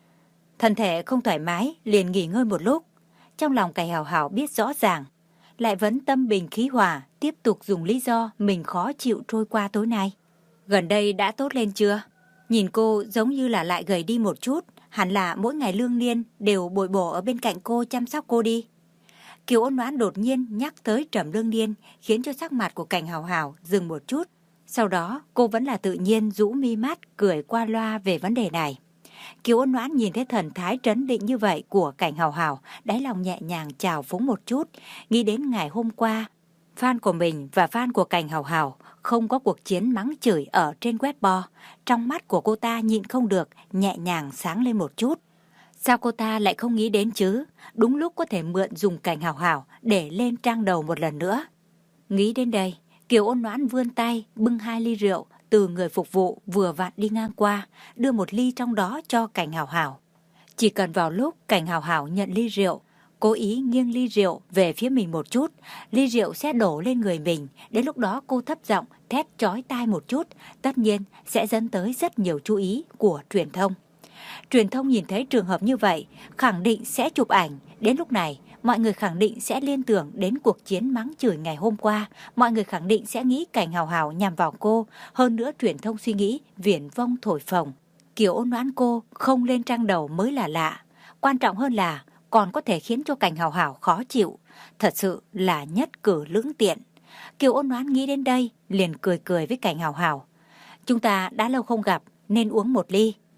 Thân thể không thoải mái liền nghỉ ngơi một lúc. Trong lòng Cảnh Hào Hào biết rõ ràng, lại vẫn tâm bình khí hòa, tiếp tục dùng lý do mình khó chịu trôi qua tối nay. Gần đây đã tốt lên chưa? Nhìn cô giống như là lại gầy đi một chút, hẳn là mỗi ngày Lương Niên đều bồi bổ ở bên cạnh cô chăm sóc cô đi. Kiều Ôn Noãn đột nhiên nhắc tới Trầm Lương Niên, khiến cho sắc mặt của Cảnh Hào Hào dừng một chút. Sau đó cô vẫn là tự nhiên rũ mi mắt, cười qua loa về vấn đề này. Kiều Ôn Noãn nhìn thấy thần thái trấn định như vậy của Cảnh Hào Hào, đáy lòng nhẹ nhàng chào phúng một chút, nghĩ đến ngày hôm qua, fan của mình và fan của Cảnh Hào Hào không có cuộc chiến mắng chửi ở trên Weibo. Trong mắt của cô ta nhịn không được, nhẹ nhàng sáng lên một chút. Sao cô ta lại không nghĩ đến chứ? Đúng lúc có thể mượn dùng Cảnh Hào Hào để lên trang đầu một lần nữa. Nghĩ đến đây, Kiều Ôn Noãn vươn tay bưng hai ly rượu từ người phục vụ vừa vặn đi ngang qua, đưa một ly trong đó cho Cảnh Hào Hào. Chỉ cần vào lúc Cảnh Hào Hào nhận ly rượu, cố ý nghiêng ly rượu về phía mình một chút, ly rượu sẽ đổ lên người mình. Đến lúc đó cô thấp giọng thét chói tai một chút, tất nhiên sẽ dẫn tới rất nhiều chú ý của truyền thông. Truyền thông nhìn thấy trường hợp như vậy, khẳng định sẽ chụp ảnh. Đến lúc này, mọi người khẳng định sẽ liên tưởng đến cuộc chiến mắng chửi ngày hôm qua. Mọi người khẳng định sẽ nghĩ Cảnh Hào Hào nhằm vào cô. Hơn nữa truyền thông suy nghĩ viển vông thổi phồng. Kiều Ôn Noãn cô không lên trang đầu mới là lạ. Quan trọng hơn là còn có thể khiến cho Cảnh Hào Hào khó chịu. Thật sự là nhất cử lưỡng tiện. Kiều Ôn Noãn nghĩ đến đây, liền cười cười với Cảnh Hào Hào. Chúng ta đã lâu không gặp, nên uống một ly.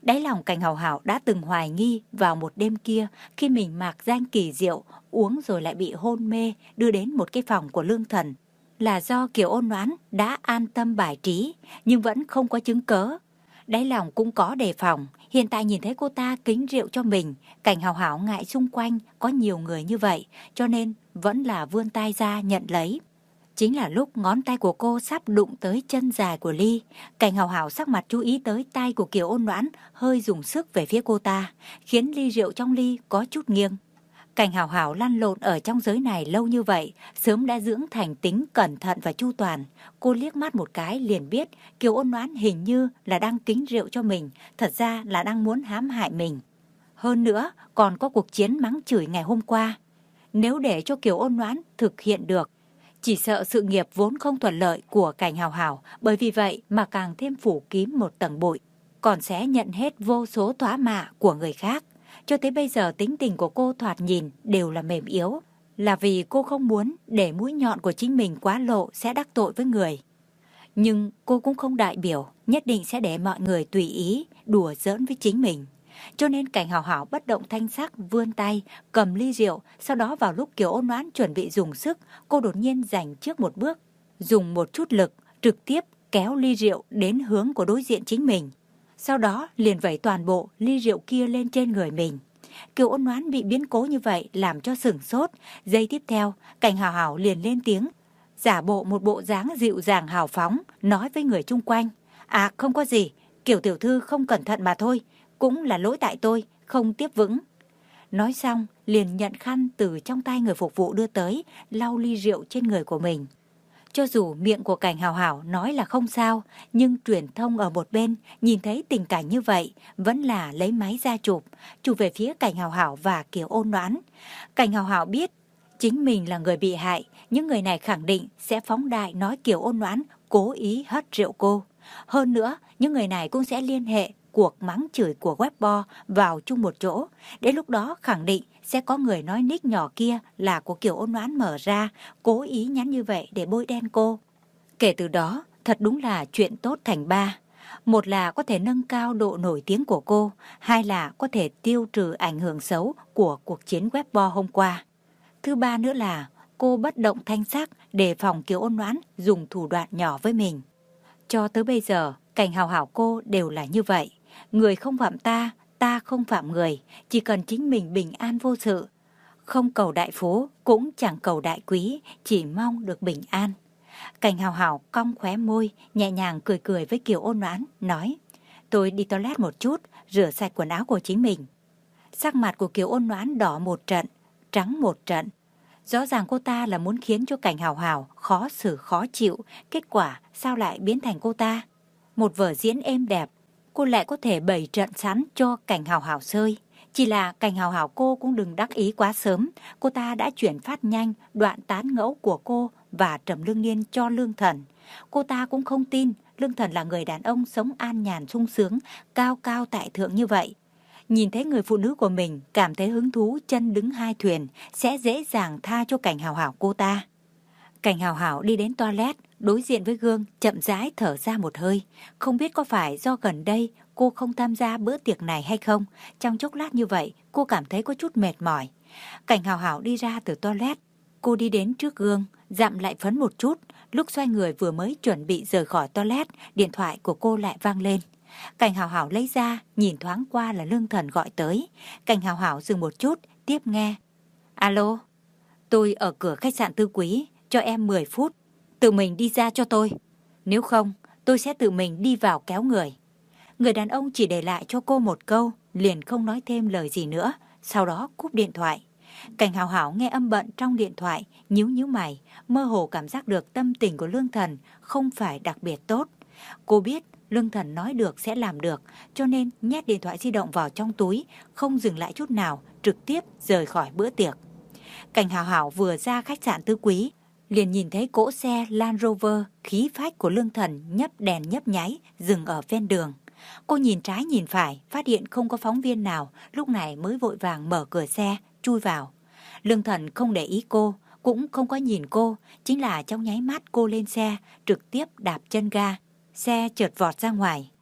Đáy lòng Cảnh Hào Hào đã từng hoài nghi vào một đêm kia khi mình mạc danh kỳ diệu, uống rồi lại bị hôn mê đưa đến một cái phòng của Lương Thần. Là do Kiều Ôn Noãn đã an tâm bài trí, nhưng vẫn không có chứng cớ. Đáy lòng cũng có đề phòng, hiện tại nhìn thấy cô ta kính rượu cho mình, Cảnh Hào Hào ngại xung quanh có nhiều người như vậy, cho nên vẫn là vươn tay ra nhận lấy. Chính là lúc ngón tay của cô sắp đụng tới chân dài của Ly, Cảnh Hào Hào sắc mặt chú ý tới tay của Kiều Ôn Noãn hơi dùng sức về phía cô ta, khiến ly rượu trong ly có chút nghiêng. Cảnh Hào Hào lăn lộn ở trong giới này lâu như vậy, sớm đã dưỡng thành tính cẩn thận và chu toàn. Cô liếc mắt một cái liền biết Kiều Ôn Noãn hình như là đang kính rượu cho mình, thật ra là đang muốn hãm hại mình. Hơn nữa, còn có cuộc chiến mắng chửi ngày hôm qua. Nếu để cho Kiều Ôn Noãn thực hiện được, chỉ sợ sự nghiệp vốn không thuận lợi của Cảnh Hào Hào, bởi vì vậy mà càng thêm phủ kín một tầng bụi, còn sẽ nhận hết vô số thóa mạ của người khác. Cho tới bây giờ tính tình của cô thoạt nhìn đều là mềm yếu, là vì cô không muốn để mũi nhọn của chính mình quá lộ sẽ đắc tội với người. Nhưng cô cũng không đại biểu nhất định sẽ để mọi người tùy ý đùa giỡn với chính mình. Cho nên Cảnh Hào Hào bất động thanh sắc vươn tay cầm ly rượu, sau đó vào lúc Kiều Ôn Noãn chuẩn bị dùng sức, cô đột nhiên giành trước một bước, dùng một chút lực trực tiếp kéo ly rượu đến hướng của đối diện chính mình. Sau đó liền vẩy toàn bộ ly rượu kia lên trên người mình. Kiều Ôn Noãn bị biến cố như vậy làm cho sửng sốt. Giây tiếp theo, Cảnh Hào Hào liền lên tiếng, giả bộ một bộ dáng dịu dàng hào phóng, nói với người chung quanh: À không có gì, Kiều tiểu thư không cẩn thận mà thôi, cũng là lỗi tại tôi, không tiếp vững. Nói xong, liền nhận khăn từ trong tay người phục vụ đưa tới, lau ly rượu trên người của mình. Cho dù miệng của Cảnh Hào Hào nói là không sao, nhưng truyền thông ở một bên nhìn thấy tình cảnh như vậy, vẫn là lấy máy ra chụp, chụp về phía Cảnh Hào Hào và Kiều Ôn Noãn. Cảnh Hào Hào biết chính mình là người bị hại, những người này khẳng định sẽ phóng đại nói Kiều Ôn Noãn cố ý hất rượu cô. Hơn nữa, những người này cũng sẽ liên hệ cuộc mắng chửi của Weibo vào chung một chỗ. Đến lúc đó khẳng định sẽ có người nói nick nhỏ kia là của Kiều Ôn Noãn mở ra, cố ý nhắn như vậy để bôi đen cô. Kể từ đó, thật đúng là chuyện tốt thành ba. Một là có thể nâng cao độ nổi tiếng của cô, hai là có thể tiêu trừ ảnh hưởng xấu của cuộc chiến Weibo hôm qua. Thứ ba nữa là cô bất động thanh sắc đề phòng Kiều Ôn Noãn dùng thủ đoạn nhỏ với mình. Cho tới bây giờ, Cảnh Hào Hào cô đều là như vậy. Người không phạm ta, ta không phạm người, chỉ cần chính mình bình an vô sự. Không cầu đại phú, cũng chẳng cầu đại quý, chỉ mong được bình an. Cảnh Hào Hào cong khóe môi, nhẹ nhàng cười cười với Kiều Ôn Noãn, nói: Tôi đi toilet một chút, rửa sạch quần áo của chính mình. Sắc mặt của Kiều Ôn Noãn đỏ một trận, trắng một trận. Rõ ràng cô ta là muốn khiến cho Cảnh Hào Hào khó xử khó chịu, kết quả sao lại biến thành cô ta? Một vở diễn êm đẹp, cô lại có thể bày trận sẵn cho Cảnh Hào Hào chơi. Chỉ là Cảnh Hào Hào cô cũng đừng đắc ý quá sớm, cô ta đã chuyển phát nhanh đoạn tán ngẫu của cô và Trầm Lương Niên cho Lương Thần. Cô ta cũng không tin Lương Thần là người đàn ông sống an nhàn sung sướng, cao cao tại thượng như vậy. Nhìn thấy người phụ nữ của mình cảm thấy hứng thú chân đứng hai thuyền, sẽ dễ dàng tha cho Cảnh Hào Hào cô ta. Cảnh Hào Hào đi đến toilet, đối diện với gương, chậm rãi thở ra một hơi. Không biết có phải do gần đây cô không tham gia bữa tiệc này hay không, trong chốc lát như vậy cô cảm thấy có chút mệt mỏi. Cảnh Hào Hào đi ra từ toilet, cô đi đến trước gương, dặm lại phấn một chút. Lúc xoay người vừa mới chuẩn bị rời khỏi toilet, điện thoại của cô lại vang lên. Cảnh Hào Hào lấy ra, nhìn thoáng qua là Lương Thần gọi tới. Cảnh Hào Hào dừng một chút, tiếp nghe. Alo, tôi ở cửa khách sạn Tư Quý, cho em mười phút, tự mình đi ra cho tôi. Nếu không, tôi sẽ tự mình đi vào kéo người. Người đàn ông chỉ để lại cho cô một câu, liền không nói thêm lời gì nữa, sau đó cúp điện thoại. Cảnh Hào Hào nghe âm bận trong điện thoại, nhíu nhíu mày, mơ hồ cảm giác được tâm tình của Lương Thần không phải đặc biệt tốt. Cô biết Lương Thần nói được sẽ làm được, cho nên nhét điện thoại di động vào trong túi, không dừng lại chút nào, trực tiếp rời khỏi bữa tiệc. Cảnh Hào Hào vừa ra khách sạn Tứ Quý, liền nhìn thấy cỗ xe Land Rover khí phách của Lương Thần nhấp đèn nhấp nháy dừng ở ven đường. Cô nhìn trái nhìn phải, phát hiện không có phóng viên nào, lúc này mới vội vàng mở cửa xe, chui vào. Lương Thần không để ý cô, cũng không có nhìn cô, chính là trong nháy mắt cô lên xe, trực tiếp đạp chân ga, xe chợt vọt ra ngoài.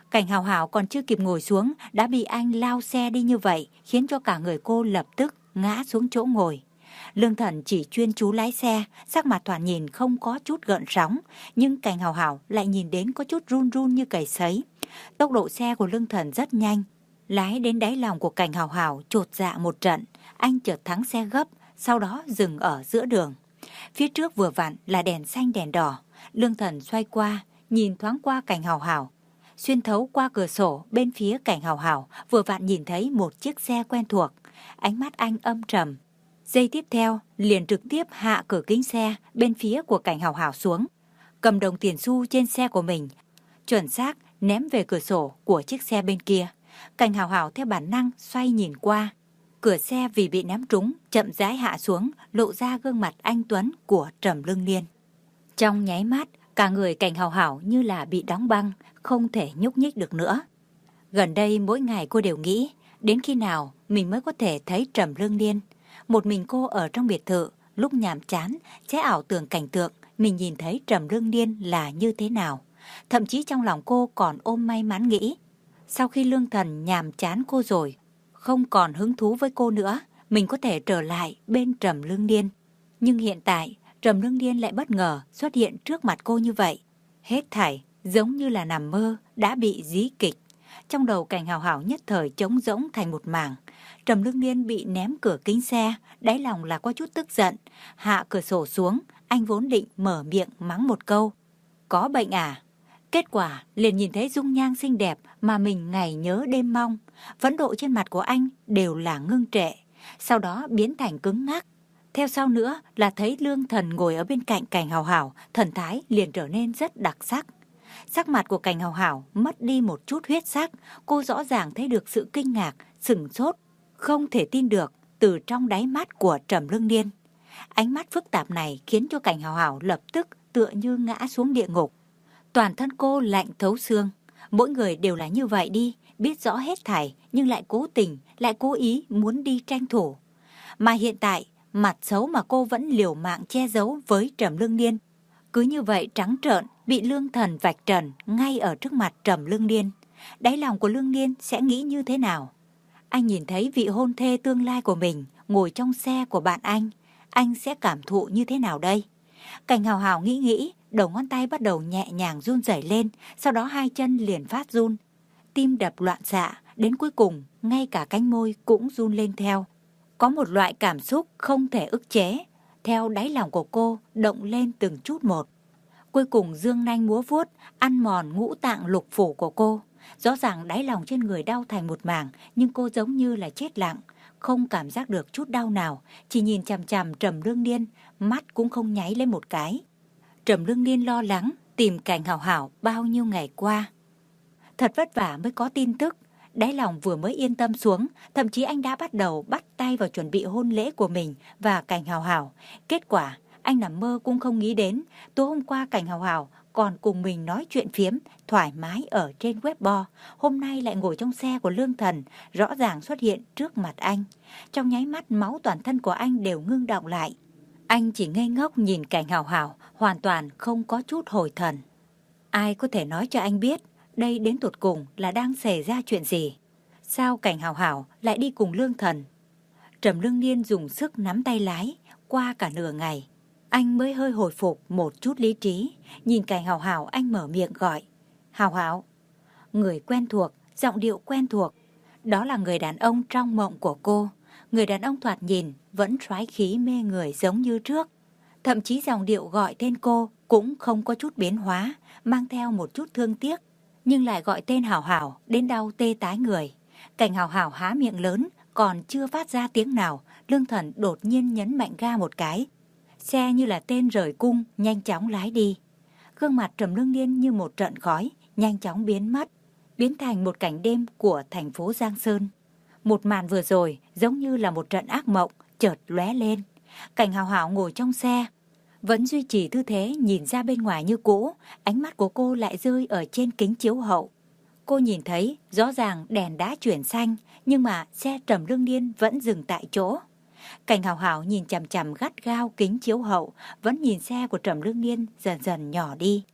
Cảnh Hào Hào còn chưa kịp ngồi xuống đã bị anh lao xe đi như vậy, khiến cho cả người cô lập tức ngã xuống chỗ ngồi. Lương Thần chỉ chuyên chú lái xe, sắc mặt thoạt nhìn không có chút gợn sóng, nhưng Cảnh Hào Hào lại nhìn đến có chút run run như cầy sấy. Tốc độ xe của Lương Thần rất nhanh, lái đến đáy lòng của Cảnh Hào Hào chột dạ một trận. Anh chợt thắng xe gấp, sau đó dừng ở giữa đường. Phía trước vừa vặn là đèn xanh đèn đỏ. Lương Thần xoay qua, nhìn thoáng qua Cảnh Hào Hào. Xuyên thấu qua cửa sổ bên phía Cảnh Hào Hào vừa vặn nhìn thấy một chiếc xe quen thuộc. Ánh mắt anh âm trầm. Giây tiếp theo liền trực tiếp hạ cửa kính xe bên phía của Cảnh Hào Hào xuống, cầm đồng tiền xu trên xe của mình, chuẩn xác ném về cửa sổ của chiếc xe bên kia. Cảnh Hào Hào theo bản năng xoay nhìn qua. Cửa xe vì bị ném trúng chậm rãi hạ xuống, lộ ra gương mặt anh tuấn của Trầm Lương Niên. Trong nháy mắt, cả người Cảnh Hào Hào như là bị đóng băng, không thể nhúc nhích được nữa. Gần đây mỗi ngày cô đều nghĩ, đến khi nào mình mới có thể thấy Trầm Lương Niên. Một mình cô ở trong biệt thự, lúc nhàm chán, sẽ ảo tưởng cảnh tượng mình nhìn thấy Trầm Lương Niên là như thế nào. Thậm chí trong lòng cô còn ôm may mắn nghĩ, sau khi Lương Thần nhàm chán cô rồi, không còn hứng thú với cô nữa, mình có thể trở lại bên Trầm Lương Niên. Nhưng hiện tại, Trầm Lương Niên lại bất ngờ xuất hiện trước mặt cô như vậy. Hết thảy giống như là nằm mơ, đã bị dí kịch. Trong đầu Cảnh Hào Hào nhất thời trống rỗng thành một mảng. Trầm Lương Niên bị ném cửa kính xe, đáy lòng là có chút tức giận. Hạ cửa sổ xuống, anh vốn định mở miệng mắng một câu, có bệnh à? Kết quả liền nhìn thấy dung nhan xinh đẹp mà mình ngày nhớ đêm mong. Phẫn nộ trên mặt của anh đều là ngưng trệ, sau đó biến thành cứng ngắc. Theo sau nữa là thấy Lương Thần ngồi ở bên cạnh Cảnh Hào Hào, thần thái liền trở nên rất đặc sắc. Sắc mặt của Cảnh Hào Hào mất đi một chút huyết sắc, cô rõ ràng thấy được sự kinh ngạc, sửng sốt, không thể tin được từ trong đáy mắt của Trầm Lương Niên. Ánh mắt phức tạp này khiến cho Cảnh Hào Hào lập tức tựa như ngã xuống địa ngục. Toàn thân cô lạnh thấu xương. Mỗi người đều là như vậy đi, biết rõ hết thảy nhưng lại cố tình, lại cố ý muốn đi tranh thủ. Mà hiện tại, mặt xấu mà cô vẫn liều mạng che giấu với Trầm Lương Niên, cứ như vậy trắng trợn bị Lương Thần vạch trần ngay ở trước mặt Trầm Lương Niên. Đáy lòng của Lương Niên sẽ nghĩ như thế nào? Anh nhìn thấy vị hôn thê tương lai của mình ngồi trong xe của bạn anh, anh sẽ cảm thụ như thế nào đây? Cảnh Hào Hào nghĩ nghĩ, đầu ngón tay bắt đầu nhẹ nhàng run rẩy lên, sau đó hai chân liền phát run. Tim đập loạn xạ, đến cuối cùng ngay cả cánh môi cũng run lên theo. Có một loại cảm xúc không thể ức chế, theo đáy lòng của cô động lên từng chút một. Cuối cùng dương nanh múa vuốt, ăn mòn ngũ tạng lục phủ của cô. Rõ ràng đáy lòng trên người đau thành một mảng, nhưng cô giống như là chết lặng, không cảm giác được chút đau nào, chỉ nhìn chằm chằm Trầm Lương Niên, mắt cũng không nháy lên một cái. Trầm Lương Niên lo lắng tìm Cảnh Hào Hào bao nhiêu ngày qua. Thật vất vả mới có tin tức, đáy lòng vừa mới yên tâm xuống, thậm chí anh đã bắt đầu bắt tay vào chuẩn bị hôn lễ của mình và Cảnh Hào Hào. Kết quả, anh nằm mơ cũng không nghĩ đến, tối hôm qua Cảnh Hào Hào còn cùng mình nói chuyện phiếm, thoải mái ở trên Weibo. Hôm nay lại ngồi trong xe của Lương Thần, rõ ràng xuất hiện trước mặt anh. Trong nháy mắt máu toàn thân của anh đều ngưng đọng lại. Anh chỉ ngây ngốc nhìn Cảnh Hào Hào, hoàn toàn không có chút hồi thần. Ai có thể nói cho anh biết, đây đến tột cùng là đang xảy ra chuyện gì? Sao Cảnh Hào Hào lại đi cùng Lương Thần? Trầm Lương Niên dùng sức nắm tay lái, qua cả nửa ngày, anh mới hơi hồi phục một chút lý trí. Nhìn Cảnh Hào Hào, anh mở miệng gọi, Hào Hào. Người quen thuộc, giọng điệu quen thuộc. Đó là người đàn ông trong mộng của cô. Người đàn ông thoạt nhìn vẫn soái khí mê người giống như trước. Thậm chí giọng điệu gọi tên cô cũng không có chút biến hóa, mang theo một chút thương tiếc, nhưng lại gọi tên Hào Hào đến đau tê tái người. Cảnh Hào Hào há miệng lớn, còn chưa phát ra tiếng nào, Lương Thần đột nhiên nhấn mạnh ga một cái. Xe như là tên rời cung, nhanh chóng lái đi. Gương mặt Trầm Lương Niên như một trận khói, nhanh chóng biến mất, biến thành một cảnh đêm của thành phố Giang Sơn. Một màn vừa rồi giống như là một trận ác mộng chợt lóe lên. Cảnh Hào Hào ngồi trong xe, vẫn duy trì tư thế nhìn ra bên ngoài như cũ, ánh mắt của cô lại rơi ở trên kính chiếu hậu. Cô nhìn thấy rõ ràng đèn đã chuyển xanh, nhưng mà xe Trầm Lương Niên vẫn dừng tại chỗ. Cảnh Hào Hào nhìn chằm chằm gắt gao kính chiếu hậu, vẫn nhìn xe của Trầm Lương Niên dần dần nhỏ đi.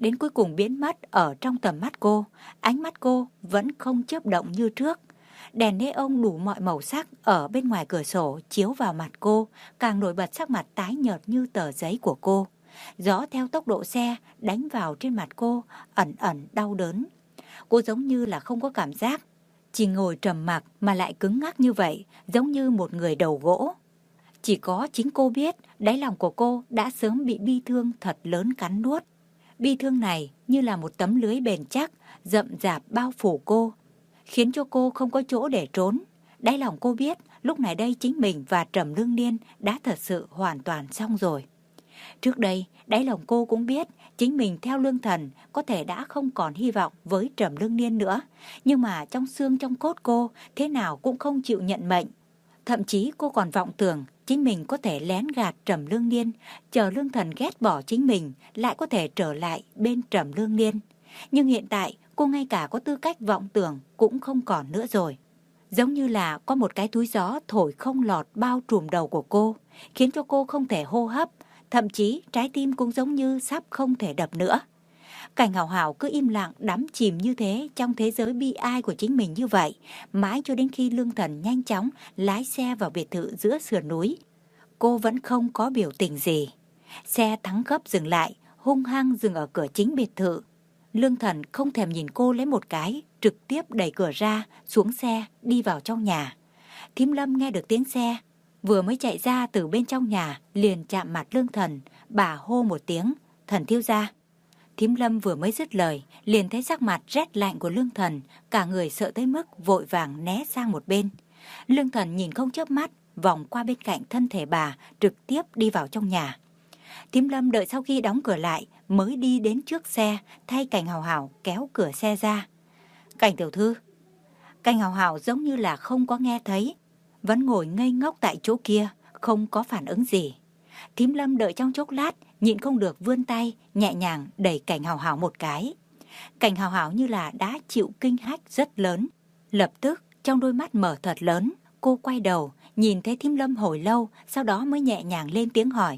đến cuối cùng biến mất ở trong tầm mắt cô. Ánh mắt cô vẫn không chớp động như trước. Đèn neon đủ mọi màu sắc ở bên ngoài cửa sổ chiếu vào mặt cô, càng nổi bật sắc mặt tái nhợt như tờ giấy của cô. Gió theo tốc độ xe đánh vào trên mặt cô, ẩn ẩn đau đớn. Cô giống như là không có cảm giác, chỉ ngồi trầm mặc mà lại cứng ngắc như vậy, giống như một người đầu gỗ. Chỉ có chính cô biết, đáy lòng của cô đã sớm bị bi thương thật lớn cắn nuốt. Bi thương này như là một tấm lưới bền chắc, rậm rạp bao phủ cô, khiến cho cô không có chỗ để trốn. Đáy lòng cô biết, lúc này đây chính mình và Trầm Lương Niên đã thật sự hoàn toàn xong rồi. Trước đây, đáy lòng cô cũng biết chính mình theo Lương Thần có thể đã không còn hy vọng với Trầm Lương Niên nữa. Nhưng mà trong xương trong cốt cô thế nào cũng không chịu nhận mệnh. Thậm chí cô còn vọng tưởng chính mình có thể lén gạt Trầm Lương Niên, chờ Lương Thần ghét bỏ chính mình lại có thể trở lại bên Trầm Lương Niên. Nhưng hiện tại cô ngay cả có tư cách vọng tưởng cũng không còn nữa rồi. Giống như là có một cái túi gió thổi không lọt bao trùm đầu của cô, khiến cho cô không thể hô hấp, thậm chí trái tim cũng giống như sắp không thể đập nữa. Cảnh Hảo Hảo cứ im lặng đắm chìm như thế trong thế giới bi ai của chính mình như vậy, mãi cho đến khi Lương Thần nhanh chóng lái xe vào biệt thự giữa sườn núi. Cô vẫn không có biểu tình gì. Xe thắng gấp dừng lại, hung hăng dừng ở cửa chính biệt thự. Lương Thần không thèm nhìn cô lấy một cái, trực tiếp đẩy cửa ra, xuống xe, đi vào trong nhà. Thím Lâm nghe được tiếng xe, vừa mới chạy ra từ bên trong nhà, liền chạm mặt Lương Thần, bà hô một tiếng, "Thần thiếu gia." Thím Lâm vừa mới dứt lời, liền thấy sắc mặt rét lạnh của Lương Thần, cả người sợ tới mức vội vàng né sang một bên. Lương Thần nhìn không chớp mắt, vòng qua bên cạnh thân thể bà, trực tiếp đi vào trong nhà. Thím Lâm đợi sau khi đóng cửa lại, mới đi đến trước xe, thay Cảnh Hảo Hảo kéo cửa xe ra. "Cảnh tiểu thư." Cảnh Hảo Hảo giống như là không có nghe thấy, vẫn ngồi ngây ngốc tại chỗ kia, không có phản ứng gì. Thím Lâm đợi trong chốc lát, nhịn không được vươn tay, nhẹ nhàng đẩy Cảnh Hảo Hảo một cái. Cảnh Hảo Hảo như là đã chịu kinh hách rất lớn. Lập tức, trong đôi mắt mở thật lớn, cô quay đầu, nhìn thấy Thím Lâm hồi lâu, sau đó mới nhẹ nhàng lên tiếng hỏi.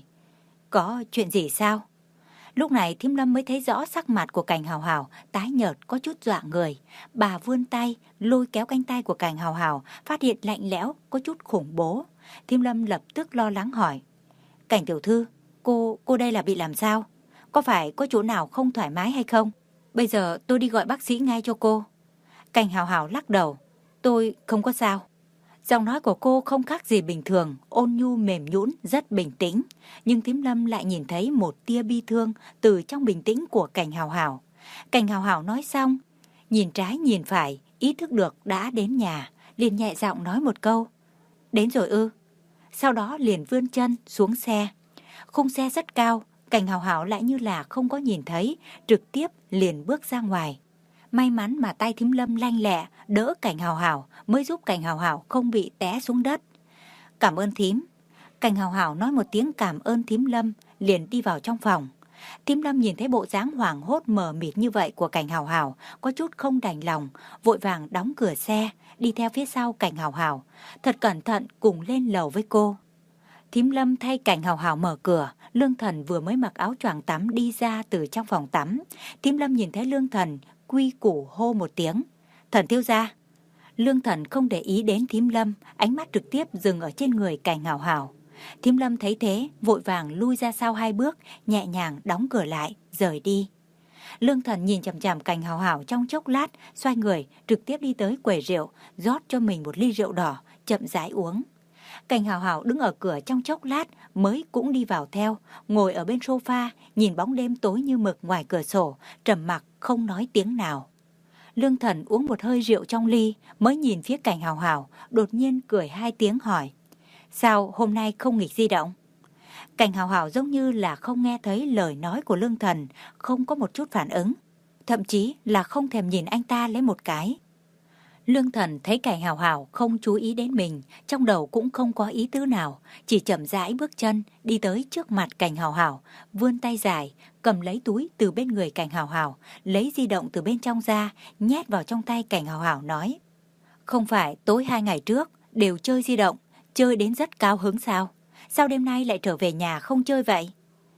"Có chuyện gì sao?" Lúc này Thím Lâm mới thấy rõ sắc mặt của Cảnh Hảo Hảo tái nhợt có chút dọa người. Bà vươn tay, lôi kéo cánh tay của Cảnh Hảo Hảo, phát hiện lạnh lẽo, có chút khủng bố. Thím Lâm lập tức lo lắng hỏi. "Cảnh tiểu thư, cô, cô đây là bị làm sao? Có phải có chỗ nào không thoải mái hay không? Bây giờ tôi đi gọi bác sĩ ngay cho cô." Cảnh Hảo Hảo lắc đầu. "Tôi không có sao." Giọng nói của cô không khác gì bình thường, ôn nhu mềm nhũn, rất bình tĩnh. Nhưng Thím Lâm lại nhìn thấy một tia bi thương từ trong bình tĩnh của Cảnh Hảo Hảo. Cảnh Hảo Hảo nói xong, nhìn trái nhìn phải, ý thức được đã đến nhà, liền nhẹ giọng nói một câu. "Đến rồi ư?" Sau đó liền vươn chân xuống xe. Khung xe rất cao, Cảnh Hảo Hảo lại như là không có nhìn thấy, trực tiếp liền bước ra ngoài. May mắn mà tay Thím Lâm lanh lẹ đỡ Cảnh Hảo Hảo, mới giúp Cảnh Hảo Hảo không bị té xuống đất. "Cảm ơn thím." Cảnh Hảo Hảo nói một tiếng cảm ơn Thím Lâm, liền đi vào trong phòng. Thím Lâm nhìn thấy bộ dáng hoảng hốt mờ mịt như vậy của Cảnh Hảo Hảo, có chút không đành lòng, vội vàng đóng cửa xe, đi theo phía sau Cảnh Hảo Hảo, thật cẩn thận cùng lên lầu với cô. Thím Lâm thay Cảnh Hảo Hảo mở cửa. Lương Thần vừa mới mặc áo choàng tắm đi ra từ trong phòng tắm. Thím Lâm nhìn thấy Lương Thần, quy củ hô một tiếng. "Thần thiếu gia." Lương Thần không để ý đến Thím Lâm, ánh mắt trực tiếp dừng ở trên người Cảnh Hảo Hảo. Thím Lâm thấy thế, vội vàng lui ra sau hai bước, nhẹ nhàng đóng cửa lại, rời đi. Lương Thần nhìn chằm chằm Cảnh Hảo Hảo trong chốc lát, xoay người, trực tiếp đi tới quầy rượu, rót cho mình một ly rượu đỏ, chậm rãi uống. Cảnh Hảo Hảo đứng ở cửa trong chốc lát, mới cũng đi vào theo, ngồi ở bên sofa, nhìn bóng đêm tối như mực ngoài cửa sổ, trầm mặc không nói tiếng nào. Lương Thần uống một hơi rượu trong ly, mới nhìn phía Cảnh Hảo Hảo, đột nhiên cười hai tiếng hỏi. "Sao hôm nay không nghịch di động?" Cảnh Hảo Hảo giống như là không nghe thấy lời nói của Lương Thần, không có một chút phản ứng, thậm chí là không thèm nhìn anh ta lấy một cái. Lương Thần thấy Cảnh Hảo Hảo không chú ý đến mình, trong đầu cũng không có ý tứ nào, chỉ chậm rãi bước chân đi tới trước mặt Cảnh Hảo Hảo, vươn tay dài, cầm lấy túi từ bên người Cảnh Hảo Hảo, lấy di động từ bên trong ra, nhét vào trong tay Cảnh Hảo Hảo nói. "Không phải tối hai ngày trước đều chơi di động, chơi đến rất cao hứng sao? Sao đêm nay lại trở về nhà không chơi vậy?"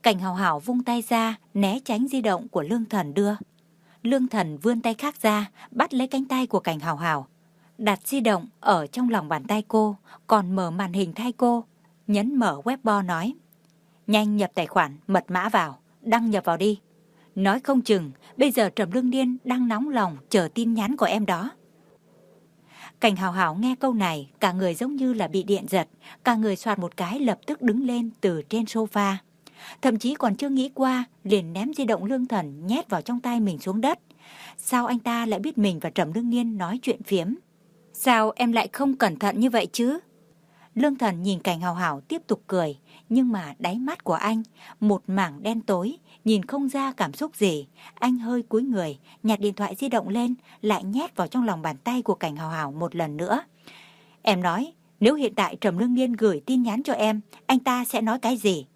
Cảnh Hào Hào vung tay ra, né tránh di động của Lương Thần đưa. Lương Thần vươn tay khác ra, bắt lấy cánh tay của Cảnh Hào Hào, đặt di động ở trong lòng bàn tay cô, còn mở màn hình thay cô, nhấn mở Weibo nói: nhanh nhập tài khoản, mật mã vào, đăng nhập vào đi. Nói không chừng, bây giờ Trầm Lương Niên đang nóng lòng chờ tin nhắn của em đó. Cảnh Hào Hào nghe câu này, cả người giống như là bị điện giật, cả người soạt một cái lập tức đứng lên từ trên sofa. Thậm chí còn chưa nghĩ qua, liền ném di động Lương Thần nhét vào trong tay mình xuống đất. Sao anh ta lại biết mình và Trầm Lương Niên nói chuyện phiếm? Sao em lại không cẩn thận như vậy chứ? Lương Thần nhìn Cảnh Hào Hào tiếp tục cười, nhưng mà đáy mắt của anh, một mảng đen tối, nhìn không ra cảm xúc gì. Anh hơi cúi người, nhặt điện thoại di động lên, lại nhét vào trong lòng bàn tay của Cảnh Hào Hào một lần nữa. Em nói, nếu hiện tại Trầm Lương Niên gửi tin nhắn cho em, anh ta sẽ nói cái gì?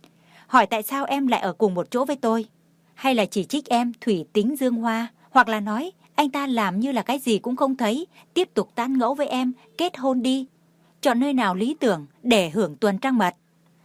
Hỏi tại sao em lại ở cùng một chỗ với tôi? Hay là chỉ trích em thủy tính dương hoa? Hoặc là nói anh ta làm như là cái gì cũng không thấy, tiếp tục tán gẫu với em, kết hôn đi. Chọn nơi nào lý tưởng để hưởng tuần trăng mật.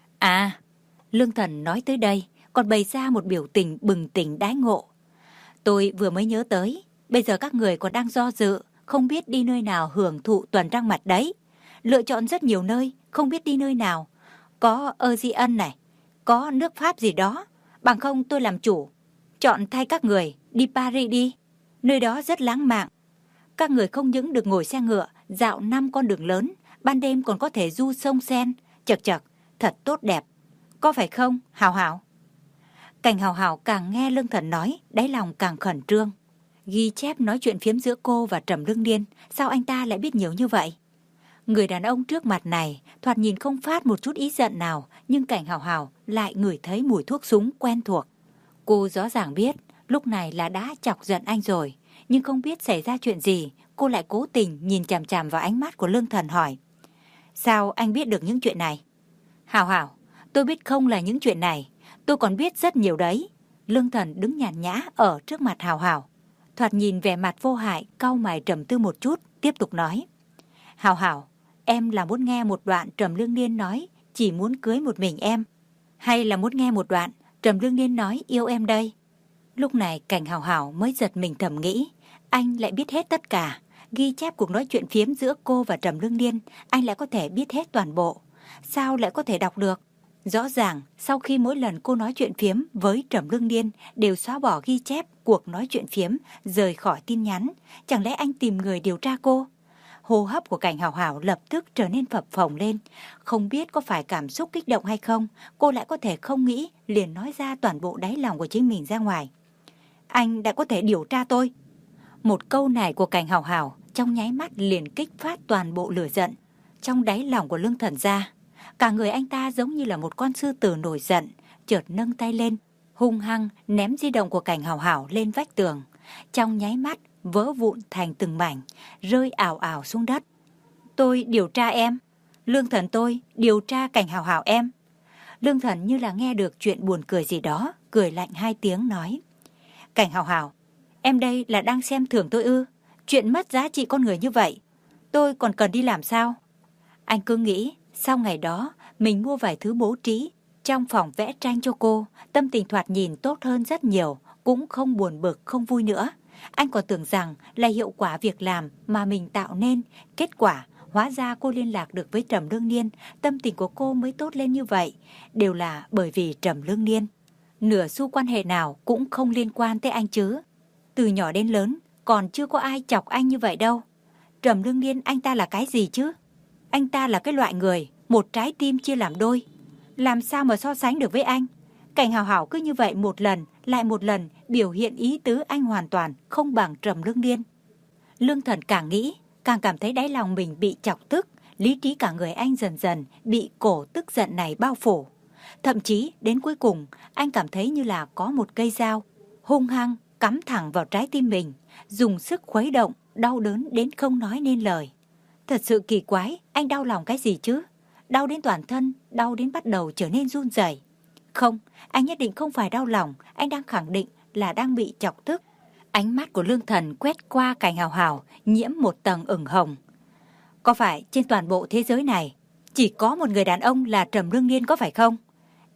À, Lương Thần nói tới đây, còn bày ra một biểu tình bừng tỉnh đái ngộ. Tôi vừa mới nhớ tới, bây giờ các người còn đang do dự, không biết đi nơi nào hưởng thụ tuần trăng mật đấy. Lựa chọn rất nhiều nơi, không biết đi nơi nào. Có Ân này, có nước Pháp gì đó, bằng không tôi làm chủ. Chọn thay các người, đi Paris đi. Nơi đó rất lãng mạn. Các người không những được ngồi xe ngựa, dạo năm con đường lớn, ban đêm còn có thể du sông Sen. Chật chật, thật tốt đẹp. Có phải không, Hào Hào? Cảnh Hào Hào càng nghe Lương Thần nói, đáy lòng càng khẩn trương. Ghi chép nói chuyện phiếm giữa cô và Trầm Lương Niên, sao anh ta lại biết nhiều như vậy? Người đàn ông trước mặt này thoạt nhìn không phát một chút ý giận nào, nhưng Cảnh Hào Hào lại ngửi thấy mùi thuốc súng quen thuộc. Cô rõ ràng biết lúc này là đã chọc giận anh rồi, nhưng không biết xảy ra chuyện gì, cô lại cố tình nhìn chằm chằm vào ánh mắt của Lương Thần hỏi: sao anh biết được những chuyện này? Hào Hào, tôi biết không là những chuyện này, tôi còn biết rất nhiều đấy. Lương Thần đứng nhàn nhã ở trước mặt Hào Hào, thoạt nhìn vẻ mặt vô hại, cau mày trầm tư một chút, tiếp tục nói: Hào Hào, em là muốn nghe một đoạn Trầm Lương Niên nói chỉ muốn cưới một mình em, hay là muốn nghe một đoạn Trầm Lương Niên nói yêu em đây? Lúc này Cảnh Hào Hào mới giật mình thầm nghĩ, anh lại biết hết tất cả. Ghi chép cuộc nói chuyện phiếm giữa cô và Trầm Lương Niên, anh lại có thể biết hết toàn bộ. Sao lại có thể đọc được? Rõ ràng sau khi mỗi lần cô nói chuyện phiếm với Trầm Lương Niên đều xóa bỏ ghi chép cuộc nói chuyện phiếm, rời khỏi tin nhắn. Chẳng lẽ anh tìm người điều tra cô? Hô hấp của Cảnh Hào Hào lập tức trở nên phập phồng lên. Không biết có phải cảm xúc kích động hay không, cô lại có thể không nghĩ liền nói ra toàn bộ đáy lòng của chính mình ra ngoài. Anh đã có thể điều tra tôi. Một câu này của Cảnh Hào Hào trong nháy mắt liền kích phát toàn bộ lửa giận trong đáy lòng của Lương Thần ra. Cả người anh ta giống như là một con sư tử nổi giận, chợt nâng tay lên, hung hăng ném di động của Cảnh Hào Hào lên vách tường. Trong nháy mắt vỡ vụn thành từng mảnh, rơi ảo ảo xuống đất. Tôi điều tra em. Lương Thần tôi điều tra Cảnh Hào Hào em. Lương Thần như là nghe được chuyện buồn cười gì đó, cười lạnh hai tiếng nói: Cảnh Hào Hào, em đây là đang xem thường tôi ư? Chuyện mất giá trị con người như vậy, tôi còn cần đi làm sao? Anh cứ nghĩ sau ngày đó mình mua vài thứ bố trí trong phòng vẽ tranh cho cô, tâm tình thoạt nhìn tốt hơn rất nhiều, cũng không buồn bực không vui nữa. Anh còn tưởng rằng là hiệu quả việc làm mà mình tạo nên. Kết quả hóa ra cô liên lạc được với Trầm Lương Niên, tâm tình của cô mới tốt lên như vậy. Đều là bởi vì Trầm Lương Niên. Nửa xu quan hệ nào cũng không liên quan tới anh chứ. Từ nhỏ đến lớn còn chưa có ai chọc anh như vậy đâu. Trầm Lương Niên anh ta là cái gì chứ? Anh ta là cái loại người một trái tim chia làm đôi, làm sao mà so sánh được với anh? Cảnh Hào Hào cứ như vậy một lần lại một lần biểu hiện ý tứ anh hoàn toàn không bằng Trầm Lương Niên. Lương Thần càng nghĩ càng cảm thấy đáy lòng mình bị chọc tức, lý trí cả người anh dần dần bị cổ tức giận này bao phủ. Thậm chí đến cuối cùng anh cảm thấy như là có một cây dao hung hăng cắm thẳng vào trái tim mình, dùng sức khuấy động, đau đớn đến không nói nên lời. Thật sự kỳ quái, anh đau lòng cái gì chứ? Đau đến toàn thân, đau đến bắt đầu trở nên run rẩy. Không, anh nhất định không phải đau lòng, anh đang khẳng định là đang bị chọc tức. Ánh mắt của Lương Thần quét qua Cảnh Hào Hào, nhiễm một tầng ửng hồng. Có phải trên toàn bộ thế giới này chỉ có một người đàn ông là Trầm Lương Niên có phải không?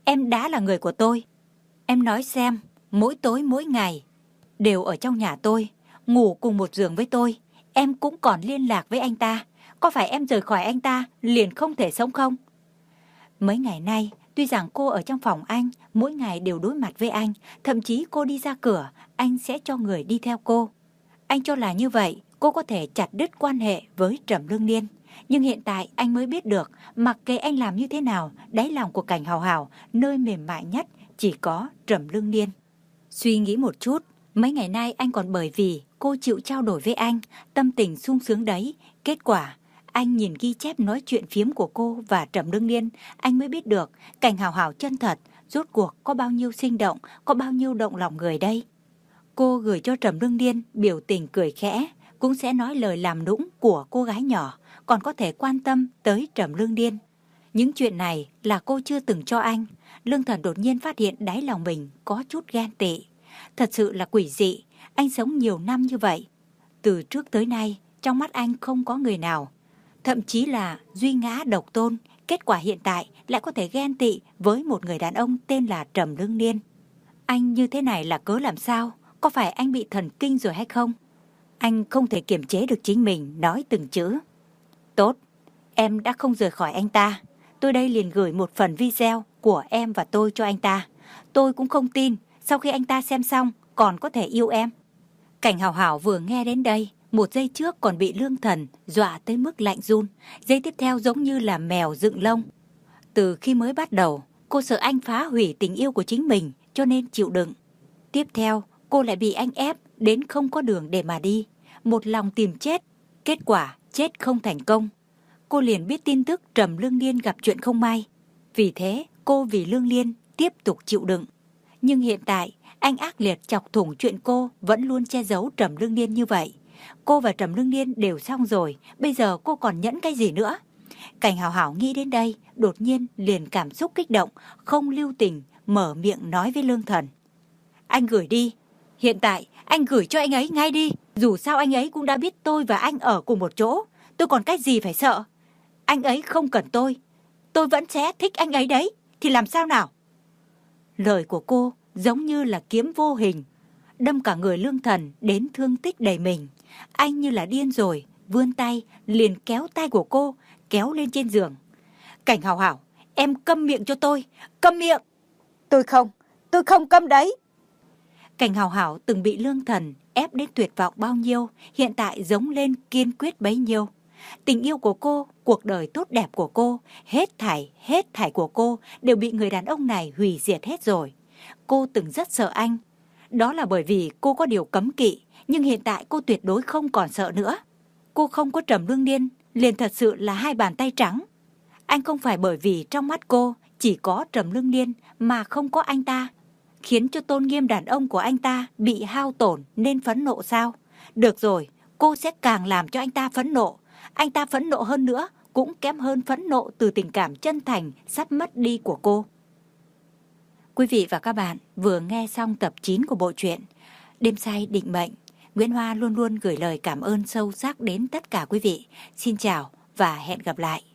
em đã là người của tôi. Em nói xem, mỗi tối mỗi ngày đều ở trong nhà tôi, ngủ cùng một giường với tôi, em cũng còn liên lạc với anh ta. Có phải em rời khỏi anh ta liền không thể sống không? Mấy ngày nay, tuy rằng cô ở trong phòng anh, mỗi ngày đều đối mặt với anh, thậm chí cô đi ra cửa, anh sẽ cho người đi theo cô. Anh cho là như vậy, cô có thể chặt đứt quan hệ với Trầm Lương Niên. Nhưng hiện tại anh mới biết được, mặc kệ anh làm như thế nào, đáy lòng của Cảnh Hào Hào, nơi mềm mại nhất chỉ có Trầm Lương Niên. Suy nghĩ một chút, mấy ngày nay anh còn bởi vì cô chịu trao đổi với anh, tâm tình sung sướng đấy. Kết quả, anh nhìn ghi chép nói chuyện phiếm của cô và Trầm Lương Niên, anh mới biết được Cảnh Hào Hào chân thật, rốt cuộc có bao nhiêu sinh động, có bao nhiêu động lòng người đây. Cô gửi cho Trầm Lương Niên biểu tình cười khẽ, cũng sẽ nói lời làm nũng của cô gái nhỏ, còn có thể quan tâm tới Trầm Lương Niên. Những chuyện này là cô chưa từng cho anh. Lương Thần đột nhiên phát hiện đáy lòng mình có chút ghen tị. Thật sự là quỷ dị, anh sống nhiều năm như vậy. Từ trước tới nay, trong mắt anh không có người nào, thậm chí là duy ngã độc tôn. Kết quả hiện tại lại có thể ghen tị với một người đàn ông tên là Trầm Lương Niên. Anh như thế này là cớ làm sao? Có phải anh bị thần kinh rồi hay không? Anh không thể kiềm chế được chính mình, nói từng chữ. Tốt, em đã không rời khỏi anh ta. Tôi đây liền gửi một phần video của em và tôi cho anh ta. Tôi cũng không tin, sau khi anh ta xem xong, còn có thể yêu em. Cảnh Hào Hào vừa nghe đến đây, một giây trước còn bị Lương Thần dọa tới mức lạnh run. Giây tiếp theo giống như là mèo dựng lông. Từ khi mới bắt đầu, cô sợ anh phá hủy tình yêu của chính mình, cho nên chịu đựng. Tiếp theo, cô lại bị anh ép đến không có đường để mà đi. Một lòng tìm chết, kết quả chết không thành công. Cô liền biết tin tức Trầm Lương Niên gặp chuyện không may. Vì thế, cô vì Lương Liên tiếp tục chịu đựng. Nhưng hiện tại, anh ác liệt chọc thủng chuyện cô vẫn luôn che giấu Trầm Lương Niên như vậy. Cô và Trầm Lương Niên đều xong rồi, bây giờ cô còn nhẫn cái gì nữa? Cảnh Hào Hào nghĩ đến đây, đột nhiên liền cảm xúc kích động, không lưu tình, mở miệng nói với Lương Thần. Anh gửi đi. Hiện tại, anh gửi cho anh ấy ngay đi. Dù sao anh ấy cũng đã biết tôi và anh ở cùng một chỗ. Tôi còn cái gì phải sợ? Anh ấy không cần tôi. Tôi vẫn sẽ thích anh ấy đấy. Thì làm sao nào? Lời của cô giống như là kiếm vô hình, đâm cả người Lương Thần đến thương tích đầy mình. Anh như là điên rồi, vươn tay, liền kéo tay của cô, kéo lên trên giường. Cảnh Hào Hào, em câm miệng cho tôi. Câm miệng. Tôi không, tôi không câm đấy. Cảnh Hào Hào từng bị Lương Thần ép đến tuyệt vọng bao nhiêu, hiện tại giống lên kiên quyết bấy nhiêu. Tình yêu của cô, cuộc đời tốt đẹp của cô, hết thảy, hết thảy của cô đều bị người đàn ông này hủy diệt hết rồi. Cô từng rất sợ anh. Đó là bởi vì cô có điều cấm kỵ, nhưng hiện tại cô tuyệt đối không còn sợ nữa. Cô không có Trầm Lương Niên, liền thật sự là hai bàn tay trắng. Anh không phải bởi vì trong mắt cô chỉ có Trầm Lương Niên mà không có anh ta, khiến cho tôn nghiêm đàn ông của anh ta bị hao tổn nên phẫn nộ sao? Được rồi, cô sẽ càng làm cho anh ta phẫn nộ. Anh ta phẫn nộ hơn nữa cũng kém hơn phẫn nộ từ tình cảm chân thành sắp mất đi của cô. Quý vị và các bạn vừa nghe xong tập chín của bộ truyện Đêm Say Định Mệnh. Nguyễn Hoa luôn luôn gửi lời cảm ơn sâu sắc đến tất cả quý vị. Xin chào và hẹn gặp lại.